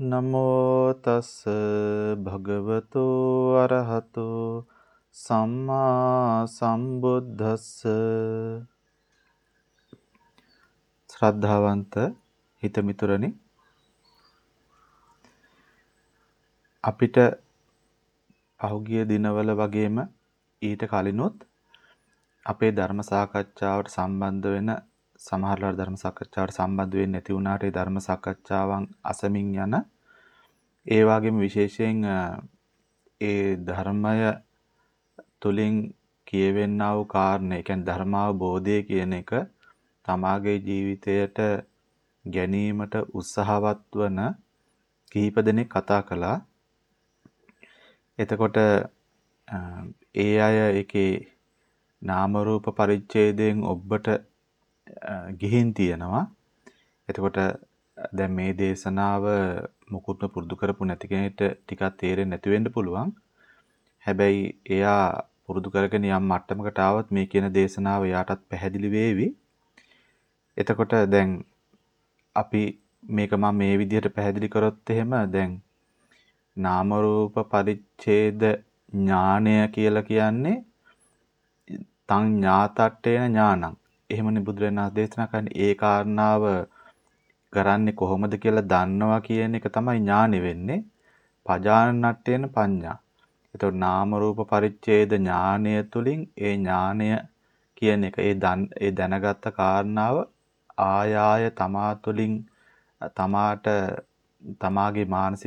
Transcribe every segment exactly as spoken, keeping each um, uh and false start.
නමෝ තස් භගවතෝ අරහතෝ සම්මා සම්බුද්දස්ස. ශ්‍රද්ධාවන්ත හිතමිතුරනි, අපිට පහුගිය දිනවල වගේම ඊට කලිනුත් අපේ ධර්ම සාකච්ඡාවට සම්බන්ධ වෙන සමහරවල් ධර්ම සාකච්ඡාවට සම්බන්ධ වෙන්නේ නැති වුණාට ඒ ධර්ම සාකච්ඡාවන් අසමින් යන ඒ වගේම විශේෂයෙන් ඒ ධර්මය තුලින් කියවෙන්නා වූ කාරණේ, ඒ කියන්නේ ධර්මාවබෝධය කියන එක තමාගේ ජීවිතයට ගැනීමට උත්සාහවත් වන කිහිප දෙනෙක් කතා කළා. එතකොට ඒ අය ඒකේ නාම රූප පරිච්ඡේදයෙන් ඔබට ගිහින් තියෙනවා. එතකොට දැන් මේ දේශනාව මුකුත්ම පුරුදු කරපු නැති කෙනෙක්ට ටිකක් තේරෙන්නේ නැති වෙන්න පුළුවන්. හැබැයි එයා පුරුදු කරගෙන යම් මට්ටමකට ආවොත් මේ කියන දේශනාව එයාටත් පැහැදිලි වේවි. එතකොට දැන් අපි මේක මම මේ විදිහට පැහැදිලි කරොත් එහෙම දැන් නාම රූප පරිච්ඡේද ඥානය කියලා කියන්නේ තං ඥාතට්ඨේන ඥානං. එහෙමනේ බුදුරජාණන් වහන්සේ දේශනා කරන්නේ. ඒ කාරණාව කරන්නේ කොහොමද කියලා දන්නවා කියන එක තමයි ඥානෙ වෙන්නේ. පජානනට්ඨේන පඤ්ඤා. එතකොට නාම රූප පරිච්ඡේද ඥානය තුලින් ඒ ඥානය කියන එක ඒ දන් ඒ දැනගත්ත කාරණාව ආයාය තමා තුළින් තමාට තමාගේ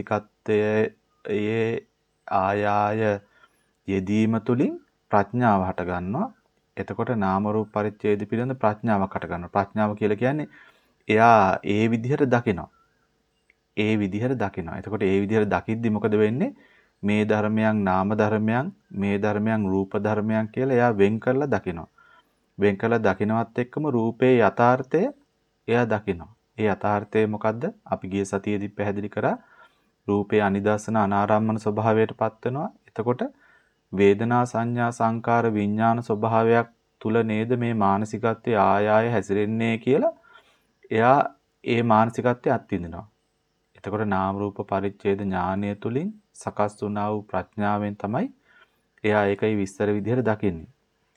මානසිකත්වයේ ආයාය යෙදීම තුළින් ප්‍රඥාව හට ගන්නවා. එතකොට නාම රූප පරිච්ඡේද පිළිබඳ ප්‍රඥාවක් හට ගන්නවා. ප්‍රඥාව කියලා කියන්නේ එයා ඒ විදිහට දකිනවා. ඒ විදිහට දකිනවා. එතකොට ඒ විදිහට දකිද්දි මොකද වෙන්නේ? මේ ධර්මයන් නාම ධර්මයන්, මේ ධර්මයන් රූප ධර්මයන් කියලා එයා වෙන් කරලා දකිනවා. වෙන් කරලා දකිනවත් එක්කම රූපේ යථාර්ථය එයා දකිනවා. ඒ යථාර්ථය මොකද්ද? අපි ගිය සතියේදී පැහැදිලි කරා. රූපේ අනිදර්ශන අනාරම්මන ස්වභාවයටපත් වෙනවා. එතකොට වේදනා සංඥා සංකාර විඥාන ස්වභාවයක් තුල නේද මේ මානසිකත්වයේ ආයාය හැසිරෙන්නේ කියලා එයා ඒ මානසිකත්වයේ අත්විඳිනවා. එතකොට නාම රූප පරිච්ඡේද ඥානය තුලින් සකස් වුණා වූ ප්‍රඥාවෙන් තමයි එයා ඒකයි විස්තර විදිහට දකින්නේ.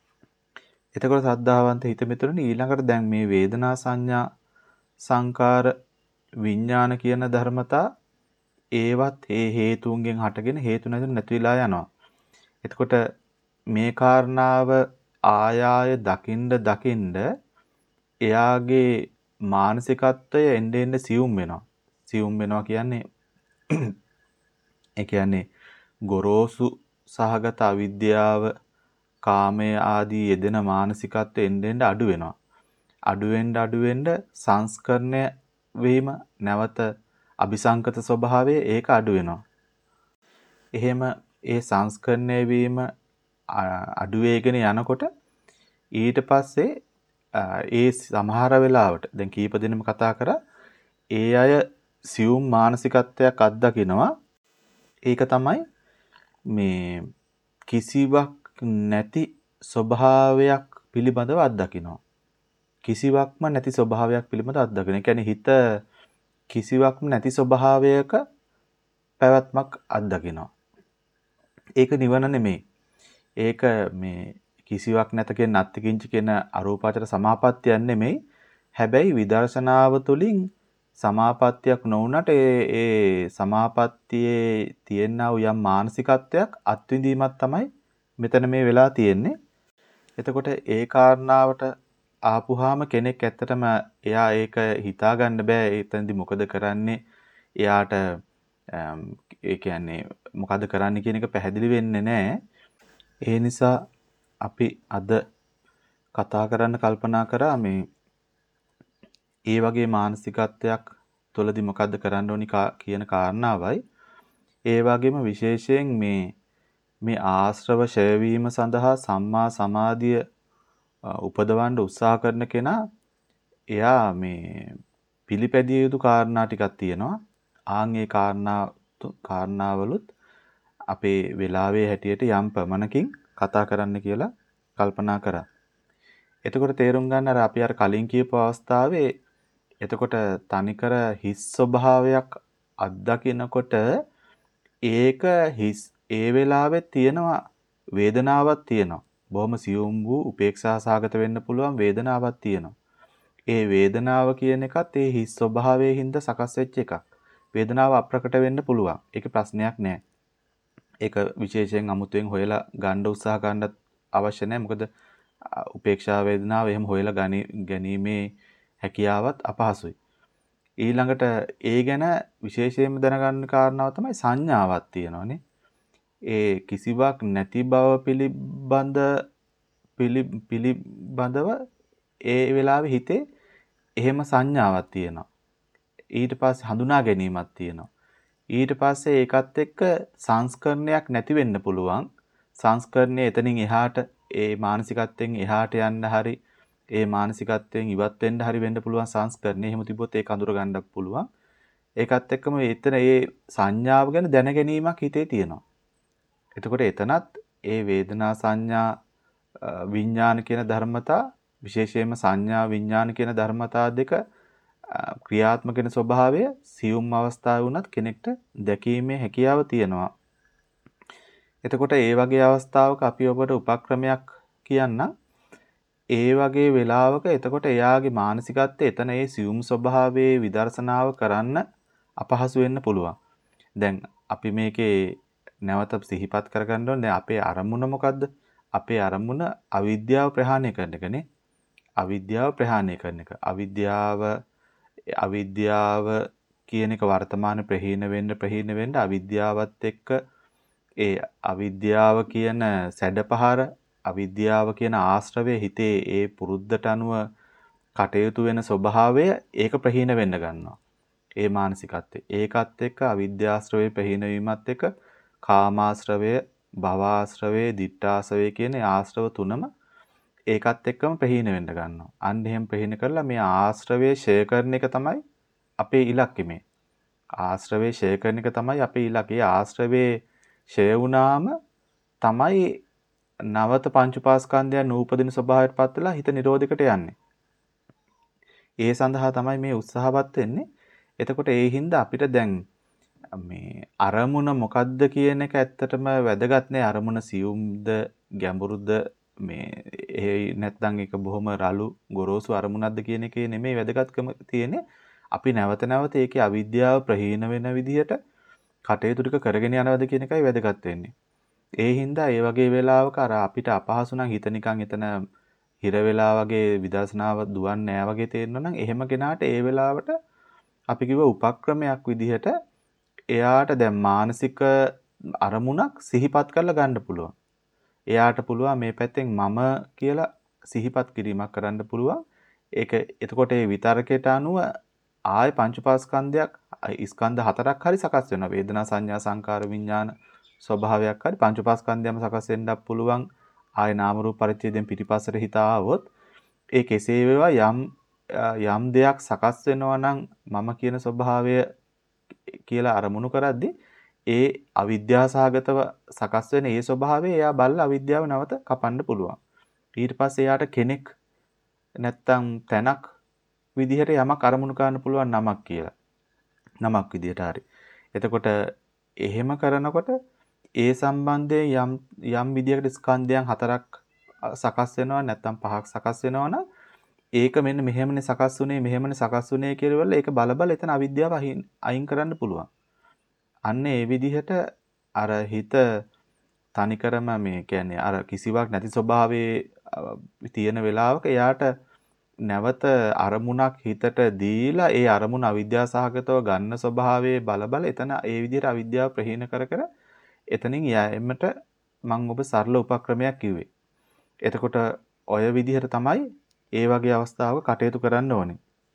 එතකොට සද්ධාවන්ත හිතමිතුරනි, ඊළඟට දැන් මේ වේදනා සංඥා සංකාර විඥාන කියන ධර්මතා ඒවත් ඒ හේතුන්ගෙන් හටගෙන හේතු නැතුව නැති වෙලා යනවා. එතකොට මේ කාරණාව ආයාය දකින්න දකින්න එයාගේ මානසිකත්වය එන්නේ එන්නේ සියුම් වෙනවා. සියුම් වෙනවා කියන්නේ ඒ කියන්නේ ගොරෝසු සහගත අවිද්‍යාව, කාමයේ ආදී යෙදෙන මානසිකත්වය එන්නේ එන්නේ අඩු වෙනවා. අඩු වෙන්න අඩු වෙන්න සංස්කරණය වීම, නැවත අபிසංකත ස්වභාවය ඒක අඩු වෙනවා. එහෙම ඒ සංස්කරණය වීම අඩු වෙගෙන යනකොට ඊට පස්සේ ඒ සමහර වෙලාවට දැන් කීප දෙනෙක්ම කතා කරා ඒ අය සියුම් මානසිකත්වයක් අත්දකිනවා. ඒක තමයි මේ කිසිවක් නැති ස්වභාවයක් පිළිබඳව අත්දකිනවා. කිසිවක්ම නැති ස්වභාවයක් පිළිබඳව අත්දකින. ඒ කියන්නේ හිත කිසිවක්ම නැති ස්වභාවයක පැවැත්මක් අත්දකිනවා. ඒක නිවන නෙමෙයි. ඒක මේ කිසිවක් නැත කියන නත්තිකින්ච කියන අරූපාචර සමාපත්තියක් නෙමෙයි. හැබැයි විදර්ශනාව තුළින් සමාපත්තියක් නොවුනට ඒ ඒ සමාපත්තියේ තියෙනා යම් මානසිකත්වයක් අත්විඳීමක් තමයි මෙතන මේ වෙලා තියෙන්නේ. එතකොට ඒ කාරණාවට ආපුහාම කෙනෙක් ඇත්තටම එයා ඒක හිතා ගන්න බෑ. එතනදි මොකද කරන්නේ? එයාට ඒ කියන්නේ මොකද කරන්නේ කියන එක පැහැදිලි වෙන්නේ නැහැ. ඒ නිසා අපි අද කතා කරන්න කල්පනා කරා මේ ඒ වගේ මානසිකත්වයක් තුළදී මොකද්ද කරන්න ඕනි කියන කාරණාවයි. ඒ වගේම විශේෂයෙන් මේ මේ ආශ්‍රව ඡය වීම සඳහා සම්මා සමාධිය උපදවන්න උත්සාහ කරන කෙනා එයා මේ පිළිපැදිය යුතු කාරණා ටිකක් තියෙනවා. ආන් ඒ කාරණා කාරණාවලුත් අපේ වෙලාවේ හැටියට යම් ප්‍රමණකින් කතා කරන්න කියලා කල්පනා කරා. එතකොට තේරුම් ගන්න අර අපි අර කලින් කියපු අවස්ථාවේ එතකොට තනිකර හිස් ස්වභාවයක් අත්දකිනකොට ඒක හිස් ඒ වෙලාවේ තියෙනවා වේදනාවක් තියෙනවා. බොහොම සියුම් වූ උපේක්ෂා සහගත වෙන්න පුළුවන් වේදනාවක් තියෙනවා. ඒ වේදනාව කියන එකත් ඒ හිස් ස්වභාවයේ හින්දා සකස් වෙච්ච එකක්. වේදනාව අප්‍රකට වෙන්න පුළුවන්. ඒක ප්‍රශ්නයක් නෑ. ඒක විශේෂයෙන් අමුතුවෙන් හොයලා ගන්න උත්සාහ ගන්නත් අවශ්‍ය නැහැ. මොකද උපේක්ෂා වේදනාව එහෙම හොයලා ගැනීමේ හැකියාවත් අපහසුයි. ඊළඟට ඒ ගැන විශේෂයෙන්ම දැනගන්න කාරණාව තමයි සංඥාවක් තියෙනවානේ. ඒ කිසිවක් නැති බව පිළිබඳ පිළිබඳව ඒ වෙලාවේ හිතේ එහෙම සංඥාවක් තියෙනවා. ඊට පස්සේ හඳුනා ගැනීමක් තියෙනවා. ඊට පස්සේ ඒකත් එක්ක සංස්කරණයක් නැති වෙන්න පුළුවන්. සංස්කරණය එතනින් එහාට ඒ මානසිකත්වයෙන් එහාට යන්න හරි ඒ මානසිකත්වයෙන් ඉවත් වෙන්න හරි වෙන්න පුළුවන් සංස්කරණය. එහෙම තිබ්බොත් ඒක අඳුර ගන්නත් පුළුවන්. ඒකත් එක්කම එතන ඒ සංඥාව ගැන දැන ගැනීමක් හිතේ තියෙනවා. එතකොට එතනත් ඒ වේදනා සංඥා විඥාන කියන ධර්මතා විශේෂයෙන්ම සංඥා විඥාන කියන ධර්මතා දෙක ක්‍රියාත්මක වෙන ස්වභාවය සියුම් අවස්ථාවේ වුණත් කෙනෙක්ට දැකීමේ හැකියාව තියෙනවා. එතකොට ඒ වගේ අවස්ථාවක අපි ඔබට උපක්‍රමයක් කියන්නම්. ඒ වගේ වෙලාවක එතකොට එයාගේ මානසිකත්වය එතන ඒ සියුම් ස්වභාවයේ විදර්ශනාව කරන්න අපහසු වෙන්න පුළුවන්. දැන් අපි මේකේ නැවත සිහිපත් කරගන්න ඕනේ අපේ අරමුණ මොකද්ද? අපේ අරමුණ අවිද්‍යාව ප්‍රහාණය කරන එකනේ. අවිද්‍යාව ප්‍රහාණය කරන එක. අවිද්‍යාව අවිද්‍යාව කියන එක වර්තමාන ප්‍රහීන වෙන්න ප්‍රහීන වෙන්න අවිද්‍යාවත් එක්ක ඒ අවිද්‍යාව කියන සැඩපහර අවිද්‍යාව කියන ආශ්‍රවය හිතේ ඒ පුරුද්දට අනුව කටයුතු වෙන ස්වභාවය ඒක ප්‍රහීන වෙන්න ගන්නවා. ඒ මානසිකත්වය. ඒකත් එක්ක අවිද්‍යාශ්‍රවයේ ප්‍රහීන වීමත් එක්ක කාමාශ්‍රවය, භවආශ්‍රවය, ditthාශ්‍රවය කියන ආශ්‍රව තුනම ඒකත් එක්කම ප්‍රහීන වෙන්න ගන්නවා. අන්න එහෙම ප්‍රහීන කරලා මේ ආශ්‍රවයේ ෂය කරන එක තමයි අපේ ඉලක්කය මේ. ආශ්‍රවයේ ෂය කරන එක තමයි අපේ ඉලක්කය. ආශ්‍රවයේ ෂය වුණාම තමයි නවත පංච උපාස්කන්ධයන් නූපදින ස්වභාවයට පත් වෙලා හිත නිරෝධයකට යන්නේ. ඒ සඳහා තමයි මේ උත්සාහවත් වෙන්නේ. එතකොට ඒ හින්දා අපිට දැන් මේ අරමුණ මොකද්ද කියන එක ඇත්තටම වැදගත් නෑ. අරමුණ සියුම්ද ගැඹුරුද මේ ඒ නැත්නම් ඒක බොහොම රළු ගොරෝසු අරමුණක්ද කියන එකේ නෙමෙයි වැදගත්කම තියෙන්නේ. අපි නැවත නැවත ඒකේ අවිද්‍යාව ප්‍රහීන වෙන විදිහට කටයුතු ටික කරගෙන යනවද කියන එකයි වැදගත් වෙන්නේ. ඒ හින්දා ඒ වගේ වෙලාවක අර අපිට අපහසු නම් හිත නිකන් එතන හිර වෙලා වගේ විදර්ශනාව දුවන්නේ නැහැ වගේ තේරෙනවා නම් එහෙම කෙනාට ඒ වෙලාවට අපි කිව්ව උපක්‍රමයක් විදිහට එයාට දැන් මානසික අරමුණක් සිහිපත් කරලා ගන්න පුළුවන්. එයාට පුළුවන් මේ පැත්තෙන් මම කියලා සිහිපත් කිරීමක් කරන්න පුළුවන්. ඒක එතකොට ඒ විතරකයට අනුව ආය පංචපාස්කන්ධයක් ස්කන්ධ හතරක් හරි සකස් වෙනවා. වේදනා සංඥා සංකාර විඥාන ස්වභාවයක් හරි පංචපාස්කන්ධයම සකස් වෙන්නත් පුළුවන්. ආය නාම රූප පරිච්ඡේදයෙන් පිටිපස්සට හිත ආවොත් ඒ කෙසේ වේවා යම් යම් දෙයක් සකස් වෙනවා නම් මම කියන ස්වභාවය කියලා අරමුණු කරද්දී ඒ අවිද්‍යාසහගතව සකස් වෙන ඒ ස්වභාවය එයා බලලා අවිද්‍යාව නැවත කපන්න පුළුවන්. ඊට පස්සේ එයාට කෙනෙක් නැත්තම් තැනක් විදිහට යමක් අරමුණු කරන්න පුළුවන් නමක් කියලා. නමක් විදිහට හරි. එතකොට එහෙම කරනකොට ඒ සම්බන්ධයෙන් යම් යම් විදිහකට ස්කන්ධයන් හතරක් සකස් වෙනවා නැත්තම් පහක් සකස් වෙනවා නම් ඒක මෙන්න මෙහෙමනේ සකස් වුනේ මෙහෙමනේ සකස් වුනේ කියලා ඒක බල බල එතන අවිද්‍යාව අයින් කරන්න පුළුවන්. අන්න ඒ විදිහට අර හිත තනිකරම මේ කියන්නේ අර කිසිවක් නැති ස්වභාවයේ තියෙන වෙලාවක එයාට නැවත අරමුණක් හිතට දීලා ඒ අරමුණ අවිද්‍යාසහගතව ගන්න ස්වභාවයේ බල බල එතන ඒ විදිහට අවිද්‍යාව ප්‍රහීන කර කර එතනින් යෑමට මම ඔබ සරල උපක්‍රමයක් කිව්වේ. එතකොට ඔය විදිහට තමයි ඒ වගේ අවස්ථාවක කටයුතු කරන්න ඕනේ.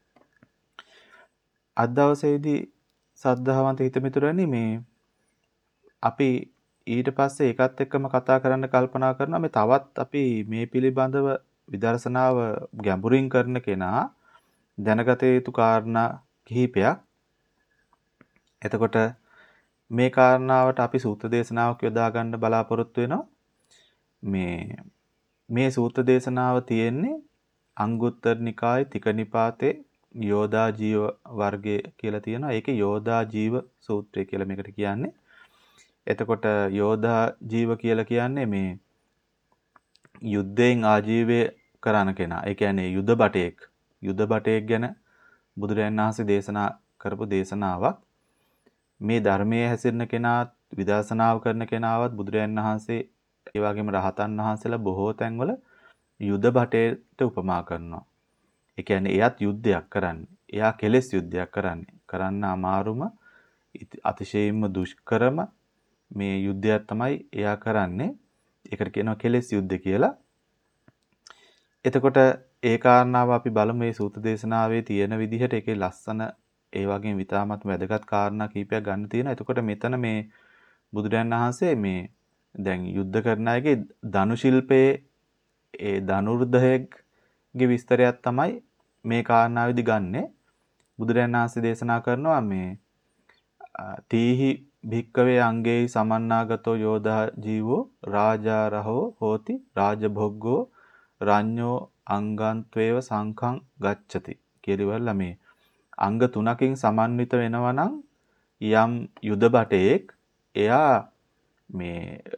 අද දවසේදී සද්ධාවන්ත හිතමිතුරනි මේ අපි ඊට පස්සේ ඒකත් එක්කම කතා කරන්න කල්පනා කරනවා මේ තවත් අපි මේ පිළිබඳව විදර්ශනාව ගැඹුරින් කරන කෙනා දැනගත යුතු කාරණා කිහිපයක්. එතකොට මේ කාරණාවට අපි සූත්‍ර දේශනාවක් යොදා ගන්න බලාපොරොත්තු වෙනවා. මේ මේ සූත්‍ර දේශනාව තියෙන්නේ අංගුත්තර නිකායේ තික නිපාතේ යෝධා ජීව වර්ගය කියලා තියෙනවා. ඒකේ යෝධා ජීව සූත්‍රය කියලා මේකට කියන්නේ. එතකොට යෝධා ජීව කියලා කියන්නේ මේ යුද්ධයෙන් ආජීවය කරන කෙනා. ඒ කියන්නේ යුද බටේක්. යුද බටේක් ගැන බුදුරජාණන් වහන්සේ දේශනා කරපු දේශනාවක්. මේ ධර්මයේ හැසිරෙන කෙනාත් විදර්ශනාව කරන කෙනාවත් බුදුරජාණන් වහන්සේ ඒ වගේම රහතන් වහන්සේලා බොහෝ තැන්වල යුද බටේට උපමා කරනවා. ඒ කියන්නේ එයත් යුද්ධයක් කරන්නේ. එයා කෙලෙස් යුද්ධයක් කරන්නේ. කරන්න අමාරුම අතිශයින්ම දුෂ්කරම මේ යුද්ධයක් තමයි එයා කරන්නේ. ඒකට කියනවා කෙලෙස් යුද්ධ කියලා. එතකොට ඒ කාරණාව අපි බලමු මේ සූත්‍ර දේශනාවේ තියෙන විදිහට ඒකේ ලස්සන ඒ වගේම විතාමත් වැදගත් කාරණා කීපයක් ගන්න තියෙනවා. එතකොට මෙතන මේ බුදුරජාණන් වහන්සේ මේ දැන් යුද්ධ කරන අයගේ ධනු ශිල්පයේ ඒ ධනුර්ධයගේ විස්තරයක් තමයි මේ කාරණාවේදී ගන්නෙ. බුදුරජාණන් වහන්සේ දේශනා කරනවා මේ තීහි භික්කවේ අංගේ සමන්නාගතෝ යෝධා ජීවෝ රාජාරහෝ හෝති රාජභොග්ගෝ රඤ්ඤෝ අංගන්ත්වේව සංඛං ගච්ඡති කියලා මේ අංග තුනකින් සමන්විත වෙනවා නම් යම් යුද බටේක් එයා මේ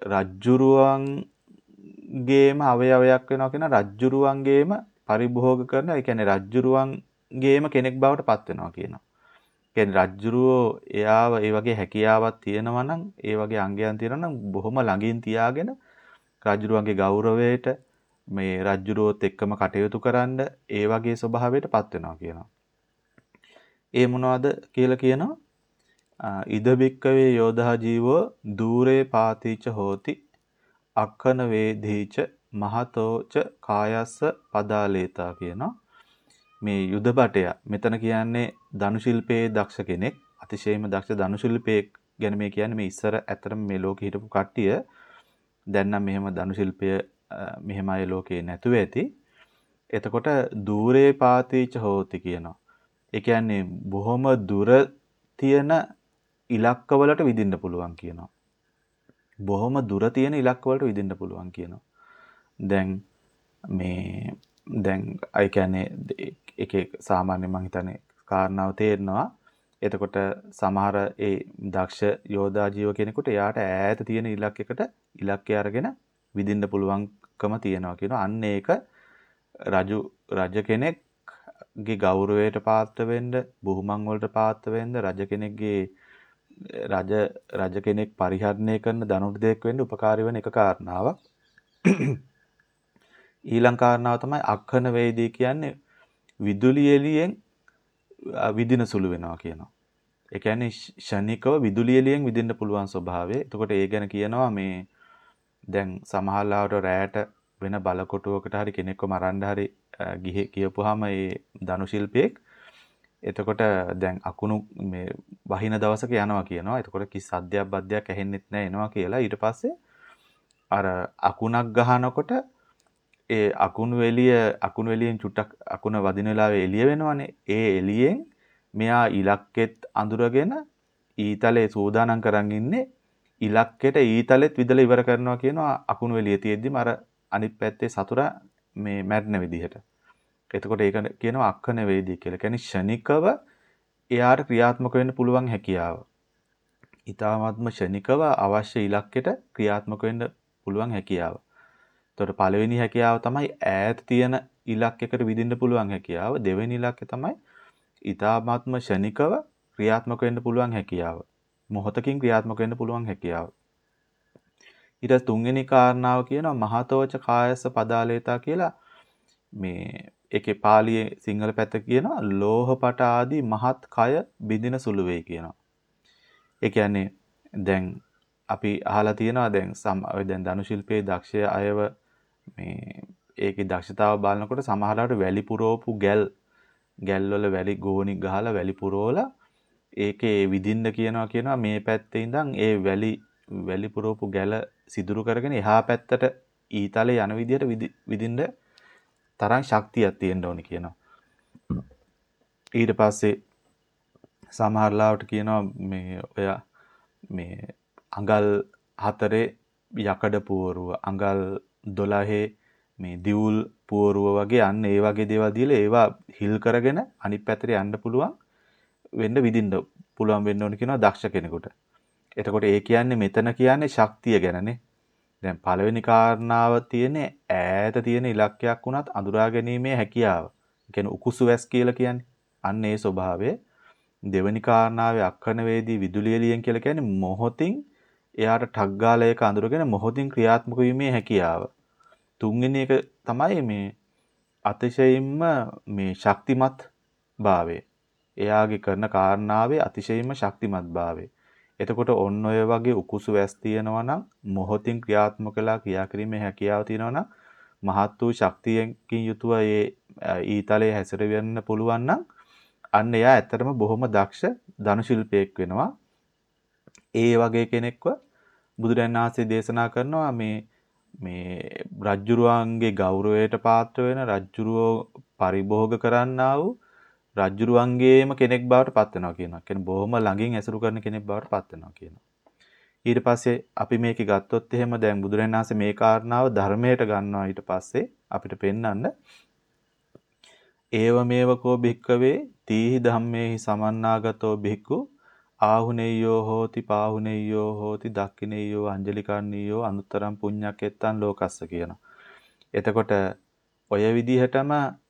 රජ්ජුරුවන්ගේම අවයවයක් වෙනවා කියන රජ්ජුරුවන්ගේම පරිභෝග කරන ඒ කියන්නේ රජ්ජුරුවන්ගේම කෙනෙක් බවට පත් වෙනවා කියනවා. කියන්නේ රජ්ජුරුවෝ එයාව ඒ වගේ හැකියාවක් තියෙනවා නම් ඒ වගේ අංගයන් තියෙනවා නම් බොහොම ළඟින් තියාගෙන රජ්ජුරුවන්ගේ ගෞරවයට මේ රජ්ජුරුවොත් එක්කම කටයුතු කරන්න ඒ වගේ ස්වභාවයට පත් වෙනවා කියනවා. ඒ මොනවද කියලා කියනවා ඉද බික්කවේ යෝධා ජීවෝ දූරේ පාතිච හෝති අක්කන වේදීච මහතෝච කායස්ස පදාලේතා කියනවා. මේ යුද බටය මෙතන කියන්නේ ධනු ශිල්පයේ දක්ෂ කෙනෙක් අතිශයම දක්ෂ ධනු ශිල්පයේ ගැන මේ කියන්නේ මේ ඉස්සර ඇත්තටම මේ ලෝකෙ හිටපු කට්ටිය දැන් නම් මෙහෙම ධනු ශිල්පය මෙහෙම අය ලෝකේ නැතුව ඇති. එතකොට দূරේ පාතිච හෝති කියනවා. ඒ කියන්නේ බොහොම දුර තියෙන ඉලක්කවලට විදින්න පුළුවන් කියනවා. බොහොම දුර තියෙන ඉලක්කවලට විදින්න පුළුවන් කියනවා. දැන් මේ දැන් අය කියන්නේ එකේ සාමාන්‍ය මං හිතන්නේ කාරණාව තේරෙනවා. එතකොට සමහර ඒ දක්ෂ යෝධා ජීව කෙනෙකුට එයාට ඈත තියෙන ඉලක්කයකට ඉලක්කය අරගෙන විදින්න පුළුවන්කම තියෙනවා කියනවා. අන්න ඒක රජු රජ කෙනෙක්ගේ ගෞරවයට පාත්‍ර වෙන්න, බුහුමන් වලට පාත්‍ර වෙන්න, රජ කෙනෙක්ගේ රජ රජ කෙනෙක් පරිහරණය කරන ධනුර්ධයෙක් වෙන්න උපකාරී වෙන එක කාරණාවක්. ඊළඟ කාරණාව තමයි අක්ඛන වේදී කියන්නේ විදුලි එළියෙන් විදින සුළු වෙනවා කියනවා. ඒ කියන්නේ ෂණිකව විදුලි එළියෙන් විදින්න පුළුවන් ස්වභාවය. එතකොට ඒ ගැන කියනවා මේ දැන් සමහරවිට රැයට වෙන බලකොටුවකට හරි කෙනෙක්ව මරන්න හරි ගිහි කියපුවාම ඒ ධනු ශිල්පියෙක් එතකොට දැන් අකුණු මේ වහින දවසක යනවා කියනවා. එතකොට කිසි සද්දයක් බද්දයක් ඇහෙන්නෙත් නැහැ එනවා කියලා. ඊට පස්සේ අර අකුණක් ගහනකොට ඒ අකුණු එළිය අකුණු එළියෙන් චුට්ටක් අකුණ වදින වෙලාවේ එළිය වෙනවනේ. ඒ එළියෙන් මෙයා ඉලක්කෙත් අඳුරගෙන ඊතලේ සූදානම් කරන් ඉන්නේ ඉලක්කෙට ඊතලෙත් විදලා ඉවර කරනවා කියනවා අකුණු එළිය තියෙද්දිම අර අනිත් පැත්තේ සතුරා මේ මැරෙන විදිහට. එතකොට ඒක කියනවා අක්ඛන වේදී කියලා. කියන්නේ ෂණිකව එයාට ක්‍රියාත්මක වෙන්න පුළුවන් හැකියාව. ඊ타මාත්ම ෂණිකව අවශ්‍ය ඉලක්කෙට ක්‍රියාත්මක වෙන්න පුළුවන් හැකියාව. එතකොට පළවෙනි හැකියාව තමයි ඈත තියෙන ඉලක්කයකට විදින්න පුළුවන් හැකියාව. දෙවෙනි ඉලක්කය තමයි ඊ타මාත්ම ෂණිකව ක්‍රියාත්මක වෙන්න පුළුවන් හැකියාව. මොහොතකින් ක්‍රියාත්මක වෙන්න පුළුවන් හැකියාව. ඊට තුන්වෙනි කාරණාව කියනවා මහතෝච කායස්ස පදාලේතා කියලා. මේ ඒකේ පාලියේ සිංහල පැත්ත කියනවා ලෝහපට ආදී මහත් කය බිඳින සුළු වෙයි කියනවා. ඒ කියන්නේ දැන් අපි අහලා තියෙනවා දැන් ඔය දැන් ධනු ශිල්පයේ දක්ෂය අයව මේ ඒකේ දක්ෂතාව බලනකොට සමහරවිට වැලි පුරවපු ගැල් ගැල් වල වැලි ගෝණි ගහලා වැලි පුරවලා ඒකේ විදින්න කියනවා කියනවා මේ පැත්තේ ඉඳන් ඒ වැලි වැලි පුරවපු ගැල සිදුරු කරගෙන එහා පැත්තට ඊතලේ යන විදිහට විදින්න තරම් ශක්තියක් තියෙන්න ඕනේ කියනවා. ඊට පස්සේ සමහර ලාවට කියනවා මේ ඔය මේ අඟල් හතරේ යකඩ පුවරුව අඟල් දොළහේ මේ දිවුල් පුවරුව වගේ අන්න ඒ වගේ දේවල් දීලා ඒවා හිල් කරගෙන අනිත් පැත්තට යන්න පුළුවන් වෙන්න විදින්න පුළුවන් වෙන්න ඕන කියනවා දක්ෂ කෙනෙකුට. එතකොට ඒ කියන්නේ මෙතන කියන්නේ ශක්තිය ගැනනේ. දැන් පළවෙනි කාරණාව තියෙන්නේ ඈත තියෙන ඉලක්කයක් වුණත් අඳුරා ගැනීමේ හැකියාව. ඒ කියන්නේ උකුසු වැස් කියලා කියන්නේ. අන්න ඒ ස්වභාවය. දෙවෙනි කාරණාවේ අක්කන වේදී විදුලි එළියෙන් කියලා කියන්නේ මොහොතින් එයාට ටග් ගාලා ඒක අඳුරගෙන මොහොතින් ක්‍රියාත්මක වීමේ හැකියාව. තුන්වෙනි එක තමයි මේ අතිශයින්ම මේ ශක්තිමත් භාවය. එයාගේ කරන කාරණාවේ අතිශයින්ම ශක්තිමත් භාවය. එතකොට ඔන්න ඔය වගේ උකුසු වැස් තියෙනවා නම් මොහොතින් ක්‍රියාත්මක වෙලා ක්‍රියා කිරීමේ හැකියාව තියෙනවා නම් මහත් වූ ශක්තියකින් යුතුව ඒ ඊතලයේ හැසිරෙන්න පුළුවන් නම් අන්න එයා ඇත්තටම බොහොම දක්ෂ ධනු ශිල්පියෙක් වෙනවා. ඒ වගේ කෙනෙක්ව බුදුරජාණන් වහන්සේ දේශනා කරනවා මේ මේ රජ්ජුරුවන්ගේ ගෞරවයට පාත්‍ර වෙන රජ්ජුරුවෝ පරිභෝග කරන්නා වූ රජ්ජුරුවන්ගේම කෙනෙක් බවට පත් වෙනවා කියනවා. කියන්නේ බොහොම ළඟින් ඇසුරු කරන කෙනෙක් බවට පත් වෙනවා කියනවා. ඊට පස්සේ අපි මේක ගත්තොත් එහෙම දැන් බුදුරජාණන් වහන්සේ මේ කාරණාව ධර්මයට ගන්නවා ඊට පස්සේ අපිට පෙන්වන්න ඒව මේවකෝ භික්කවේ තීහි ධම්මේහි සමන්නාගතෝ භික්ඛු ආහුනේයෝ හෝති පාහුනේයෝ හෝති දක්ඛිනේයෝ අංජලිකරණීයෝ අනුත්තරම් පුඤ්ඤක්කෙත්තං ලෝකස්ස කියනවා. එතකොට ඔය විදිහටම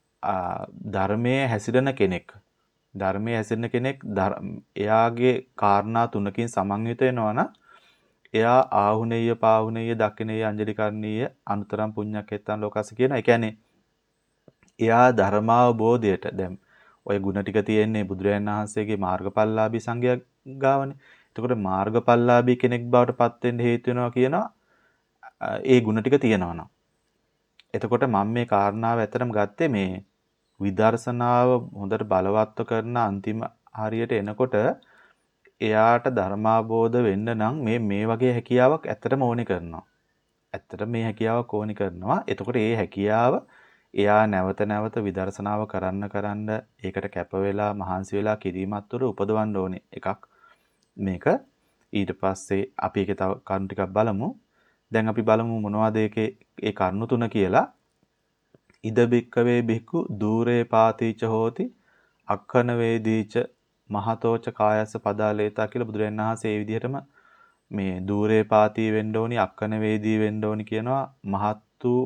ධර්මයේ හැසිරෙන කෙනෙක් ධර්මයේ හැසිරෙන කෙනෙක් එයාගේ කාරණා තුනකින් සමන්විත වෙනවා නම් එයා ආහුනේය පාහුනේය දක්ඛිනේය අංජලිකරණීය අනුතරම් පුඤ්ඤක්කෙත්තං ලෝකස්ස කියන. ඒ කියන්නේ එයා ධර්මාවබෝධයට දැන් ඔය ಗುಣ ටික තියෙන්නේ බුදුරජාණන් වහන්සේගේ මාර්ගඵලලාභී සංඝයා ගාවනේ. එතකොට මාර්ගඵලලාභී කෙනෙක් බවට පත් වෙන්න හේතු වෙනවා කියනවා ඒ ಗುಣ ටික තියෙනවා නම්. එතකොට මම මේ කාරණාව ඇත්තටම ගත්තේ මේ විදර්ශනාව හොඳට බලවත්ව කරන අන්තිම හරියට එනකොට එයාට ධර්මාබෝධ වෙන්න නම් මේ මේ වගේ හැකියාවක් ඇත්තටම ඕනි කරනවා. ඇත්තට මේ හැකියාවක් ඕනි කරනවා. එතකොට ඒ හැකියාව එයා නැවත නැවත විදර්ශනාව කරන්න කරන්න ඒකට කැප වෙලා මහන්සි වෙලා කිරීමත් තුළ උපදවන්න ඕනේ එකක් මේක. ඊට පස්සේ අපි ඒකේ තව කරුණු ටිකක් බලමු. දැන් අපි බලමු මොනවද ඒකේ ඒ කරුණු තුන කියලා. ඉද බික්කවේ බික්කු දූරේ පාතිච හෝති අක්ඛන වේදීච මහතෝච කායස්ස පදාලේතා කියලා බුදුරජාණන් වහන්සේ මේ විදිහටම මේ දූරේ පාතී වෙන්න ඕනි අක්ඛන වේදී වෙන්න ඕනි කියනවා. මහත් වූ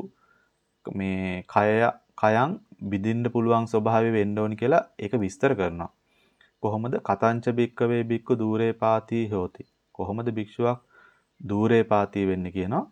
මේ කය කයන් බිඳින්න පුළුවන් ස්වභාවය වෙන්න ඕනි කියලා ඒක විස්තර කරනවා. කොහොමද කතංච බික්කවේ බික්කු දූරේ පාතී හෝති. කොහොමද භික්ෂුවක් දූරේ පාතී වෙන්නේ කියනවා.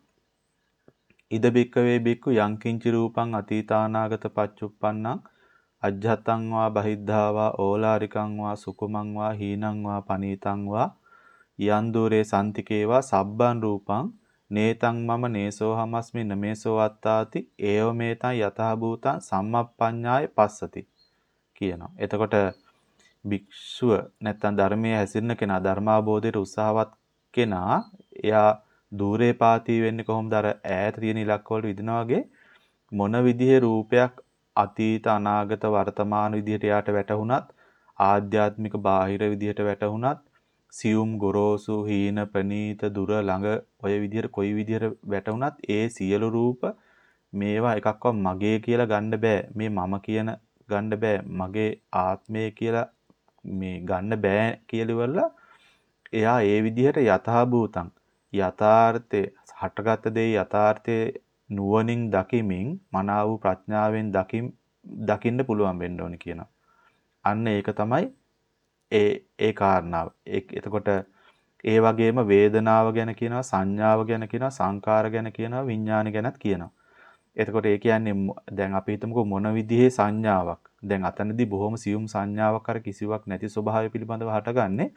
ඉද බික්කවේ බික්කු යංකින්චි රූපං අතීතානාගත පච්චුප්පන්නං අජ්ජත්තං වා බහිද්ධා වා ඕලාරිකං වා සුකුමං වා හීනං වා පනීතං වා යන් දූරේ සම්තිකේවා සබ්බන් රූපං නේතං මම නේසෝ හමස්මි නමේසෝ අත්තාති ඒව මේතං යතහ භූතං සම්මප්පඤ්ඤාය පස්සති කියනවා. එතකොට භික්ෂුව නැත්තම් ධර්මයේ හැසිරෙන කෙනා ධර්මාබෝධයට උත්සාහවත් කෙනා එයා දූරේ පාතී වෙන්නේ කොහොමද? අර ඈත තියෙන ඉලක්ක වල විදිනා වගේ මොන විදිහේ රූපයක් අතීත අනාගත වර්තමාන විදිහට යාට වැටහුණත් ආධ්‍යාත්මික බාහිර විදිහට වැටහුණත් සියුම් ගොරෝසු හීන ප්‍රනීත දුර ළඟ ඔය විදිහට කොයි විදිහට වැටුණත් ඒ සියලු රූප මේවා එකක්වත් මගේ කියලා ගන්න බෑ. මේ මම කියන ගන්න බෑ. මගේ ආත්මය කියලා මේ ගන්න බෑ කියලා එයා ඒ විදිහට යථා භූතං යථාර්ථේ හටගත් දේ යථාර්ථයේ නුවණින් දකිමින් මනාව වූ ප්‍රඥාවෙන් දකින් දකින්න පුළුවන් වෙන්න ඕනි කියනවා. අන්න ඒක තමයි ඒ ඒ කාරණාව. එතකොට ඒ වගේම වේදනාව ගැන කියනවා, සංඥාව ගැන කියනවා, සංකාර ගැන කියනවා, විඥාන ගැනත් කියනවා. එතකොට ඒ කියන්නේ දැන් අපි හිතමුකෝ මොන විදිහේ සංඥාවක්. දැන් අතනදී බොහොම සියුම් සංඥාවක් අර කිසිවක් නැති ස්වභාවය පිළිබඳව හටගන්නේ.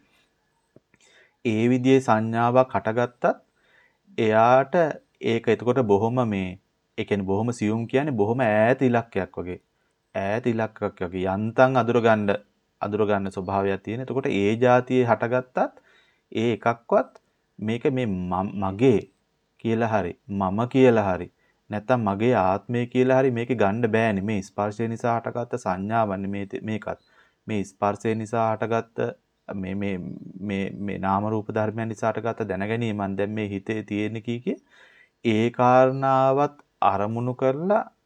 ඒ විදිහේ සංඥාවක් හටගත්තත් එයාට ඒක එතකොට බොහොම මේ ඒ කියන්නේ බොහොම සියුම් කියන්නේ බොහොම ඈත ඉලක්කයක් වගේ. ඈත ඉලක්කයක් වගේ යන්තම් අඳුර ගන්න අඳුර ගන්න ස්වභාවයක් තියෙන. එතකොට ඒ જાතියේ හටගත්තත් ඒ එකක්වත් මේක මේ මගේ කියලා හරි මම කියලා හරි නැත්තම් මගේ ආත්මය කියලා හරි මේක ගන්න බෑනේ. මේ ස්පර්ශය නිසා හටගත්ත සංඥාවන්නේ මේ මේකත්. මේ ස්පර්ශය නිසා හටගත්ත මේ මේ මේ මේ නාම රූප ධර්මයන් නිසා හටගත්ත දැනගැනීමෙන් දැන් මේ හිතේ තියෙන කීකේ ඒ කාරණාවත් අරමුණු කරලා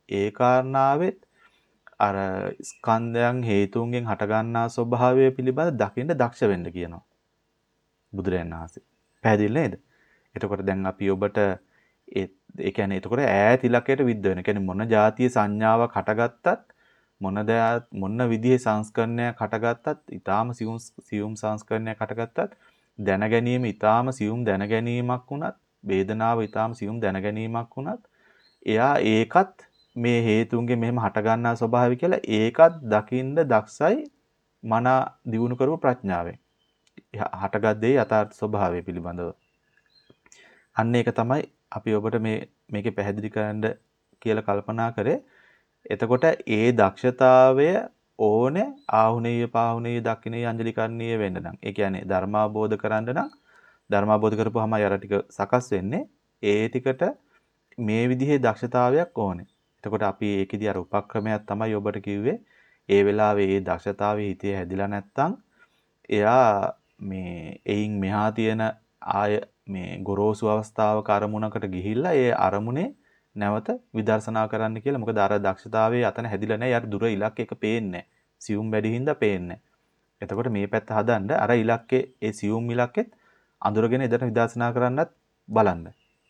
ඒ කාරණාවෙත් අර ස්කන්ධයන් හේතුන්ගෙන් හටගන්නා ස්වභාවය පිළිබඳ දකින්න දක්ෂ වෙන්න කියනවා බුදුරජාණන් වහන්සේ. පැහැදිලි නේද? එතකොට දැන් අපි ඔබට ඒ ඒ කියන්නේ එතකොට ඈත ඉලක්කයට විද්ද වෙන. කියන්නේ මොන જાතිය සංඥාවක් හටගත්තත් මොන මොන විදිහේ සංස්කරණයක් හටගත්තත් ඊටාම සියුම් සියුම් සංස්කරණයක් හටගත්තත් දැන ගැනීම ඊටාම සියුම් දැන ගැනීමක් වුණත් වේදනාව ඊටාම සියුම් දැන ගැනීමක් වුණත් එයා ඒකත් මේ හේතුන්ගේ මෙහෙම හටගන්නා ස්වභාවය කියලා ඒකත් දකින්න දක්ෂයි මන දියුණු කරපු ප්‍රඥාවෙන්. හටගත් දේ යථාර්ථ ස්වභාවය පිළිබඳව. අන්න ඒක තමයි අපි ඔබට මේ මේකේ පැහැදිලි කරන්න කියලා කල්පනා කරේ. එතකොට ඒ දක්ෂතාවය ඕනේ ආහුනේය පාහුනේය දක්ඛිනේය අංජලිකරණීය වෙන්න නම්. ඒ කියන්නේ ධර්මාබෝධ කරන්න නම් ධර්මාබෝධ කරපුවාම අර ටික සකස් වෙන්නේ ඒ ටිකට මේ විදිහේ දක්ෂතාවයක් ඕනේ. එතකොට අපි ඒකෙදි අර උපක්‍රමයක් තමයි ඔබට කිව්වේ. ඒ වෙලාවේ ඒ දක්ෂතාවයේ හිතේ හැදිලා නැත්තම් එයා මේ එයින් මෙහා තියෙන ආය මේ ගොරෝසු අවස්ථාවක අරමුණකට ගිහිල්ලා ඒ අරමුණේ නැවත විදර්ශනා කරන්න කියලා. මොකද අර දක්ෂතාවයේ අතන හැදිලා නැහැ. යාට දුර ඉලක්ක එක පේන්නේ නැහැ. සියුම් වැඩි හින්දා පේන්නේ. එතකොට මේ පැත්ත හදන්න අර ඉලක්කේ ඒ සියුම් ඉලක්කෙත් අඳුරගෙන එදට විදර්ශනා කරන්නත් බලන්න.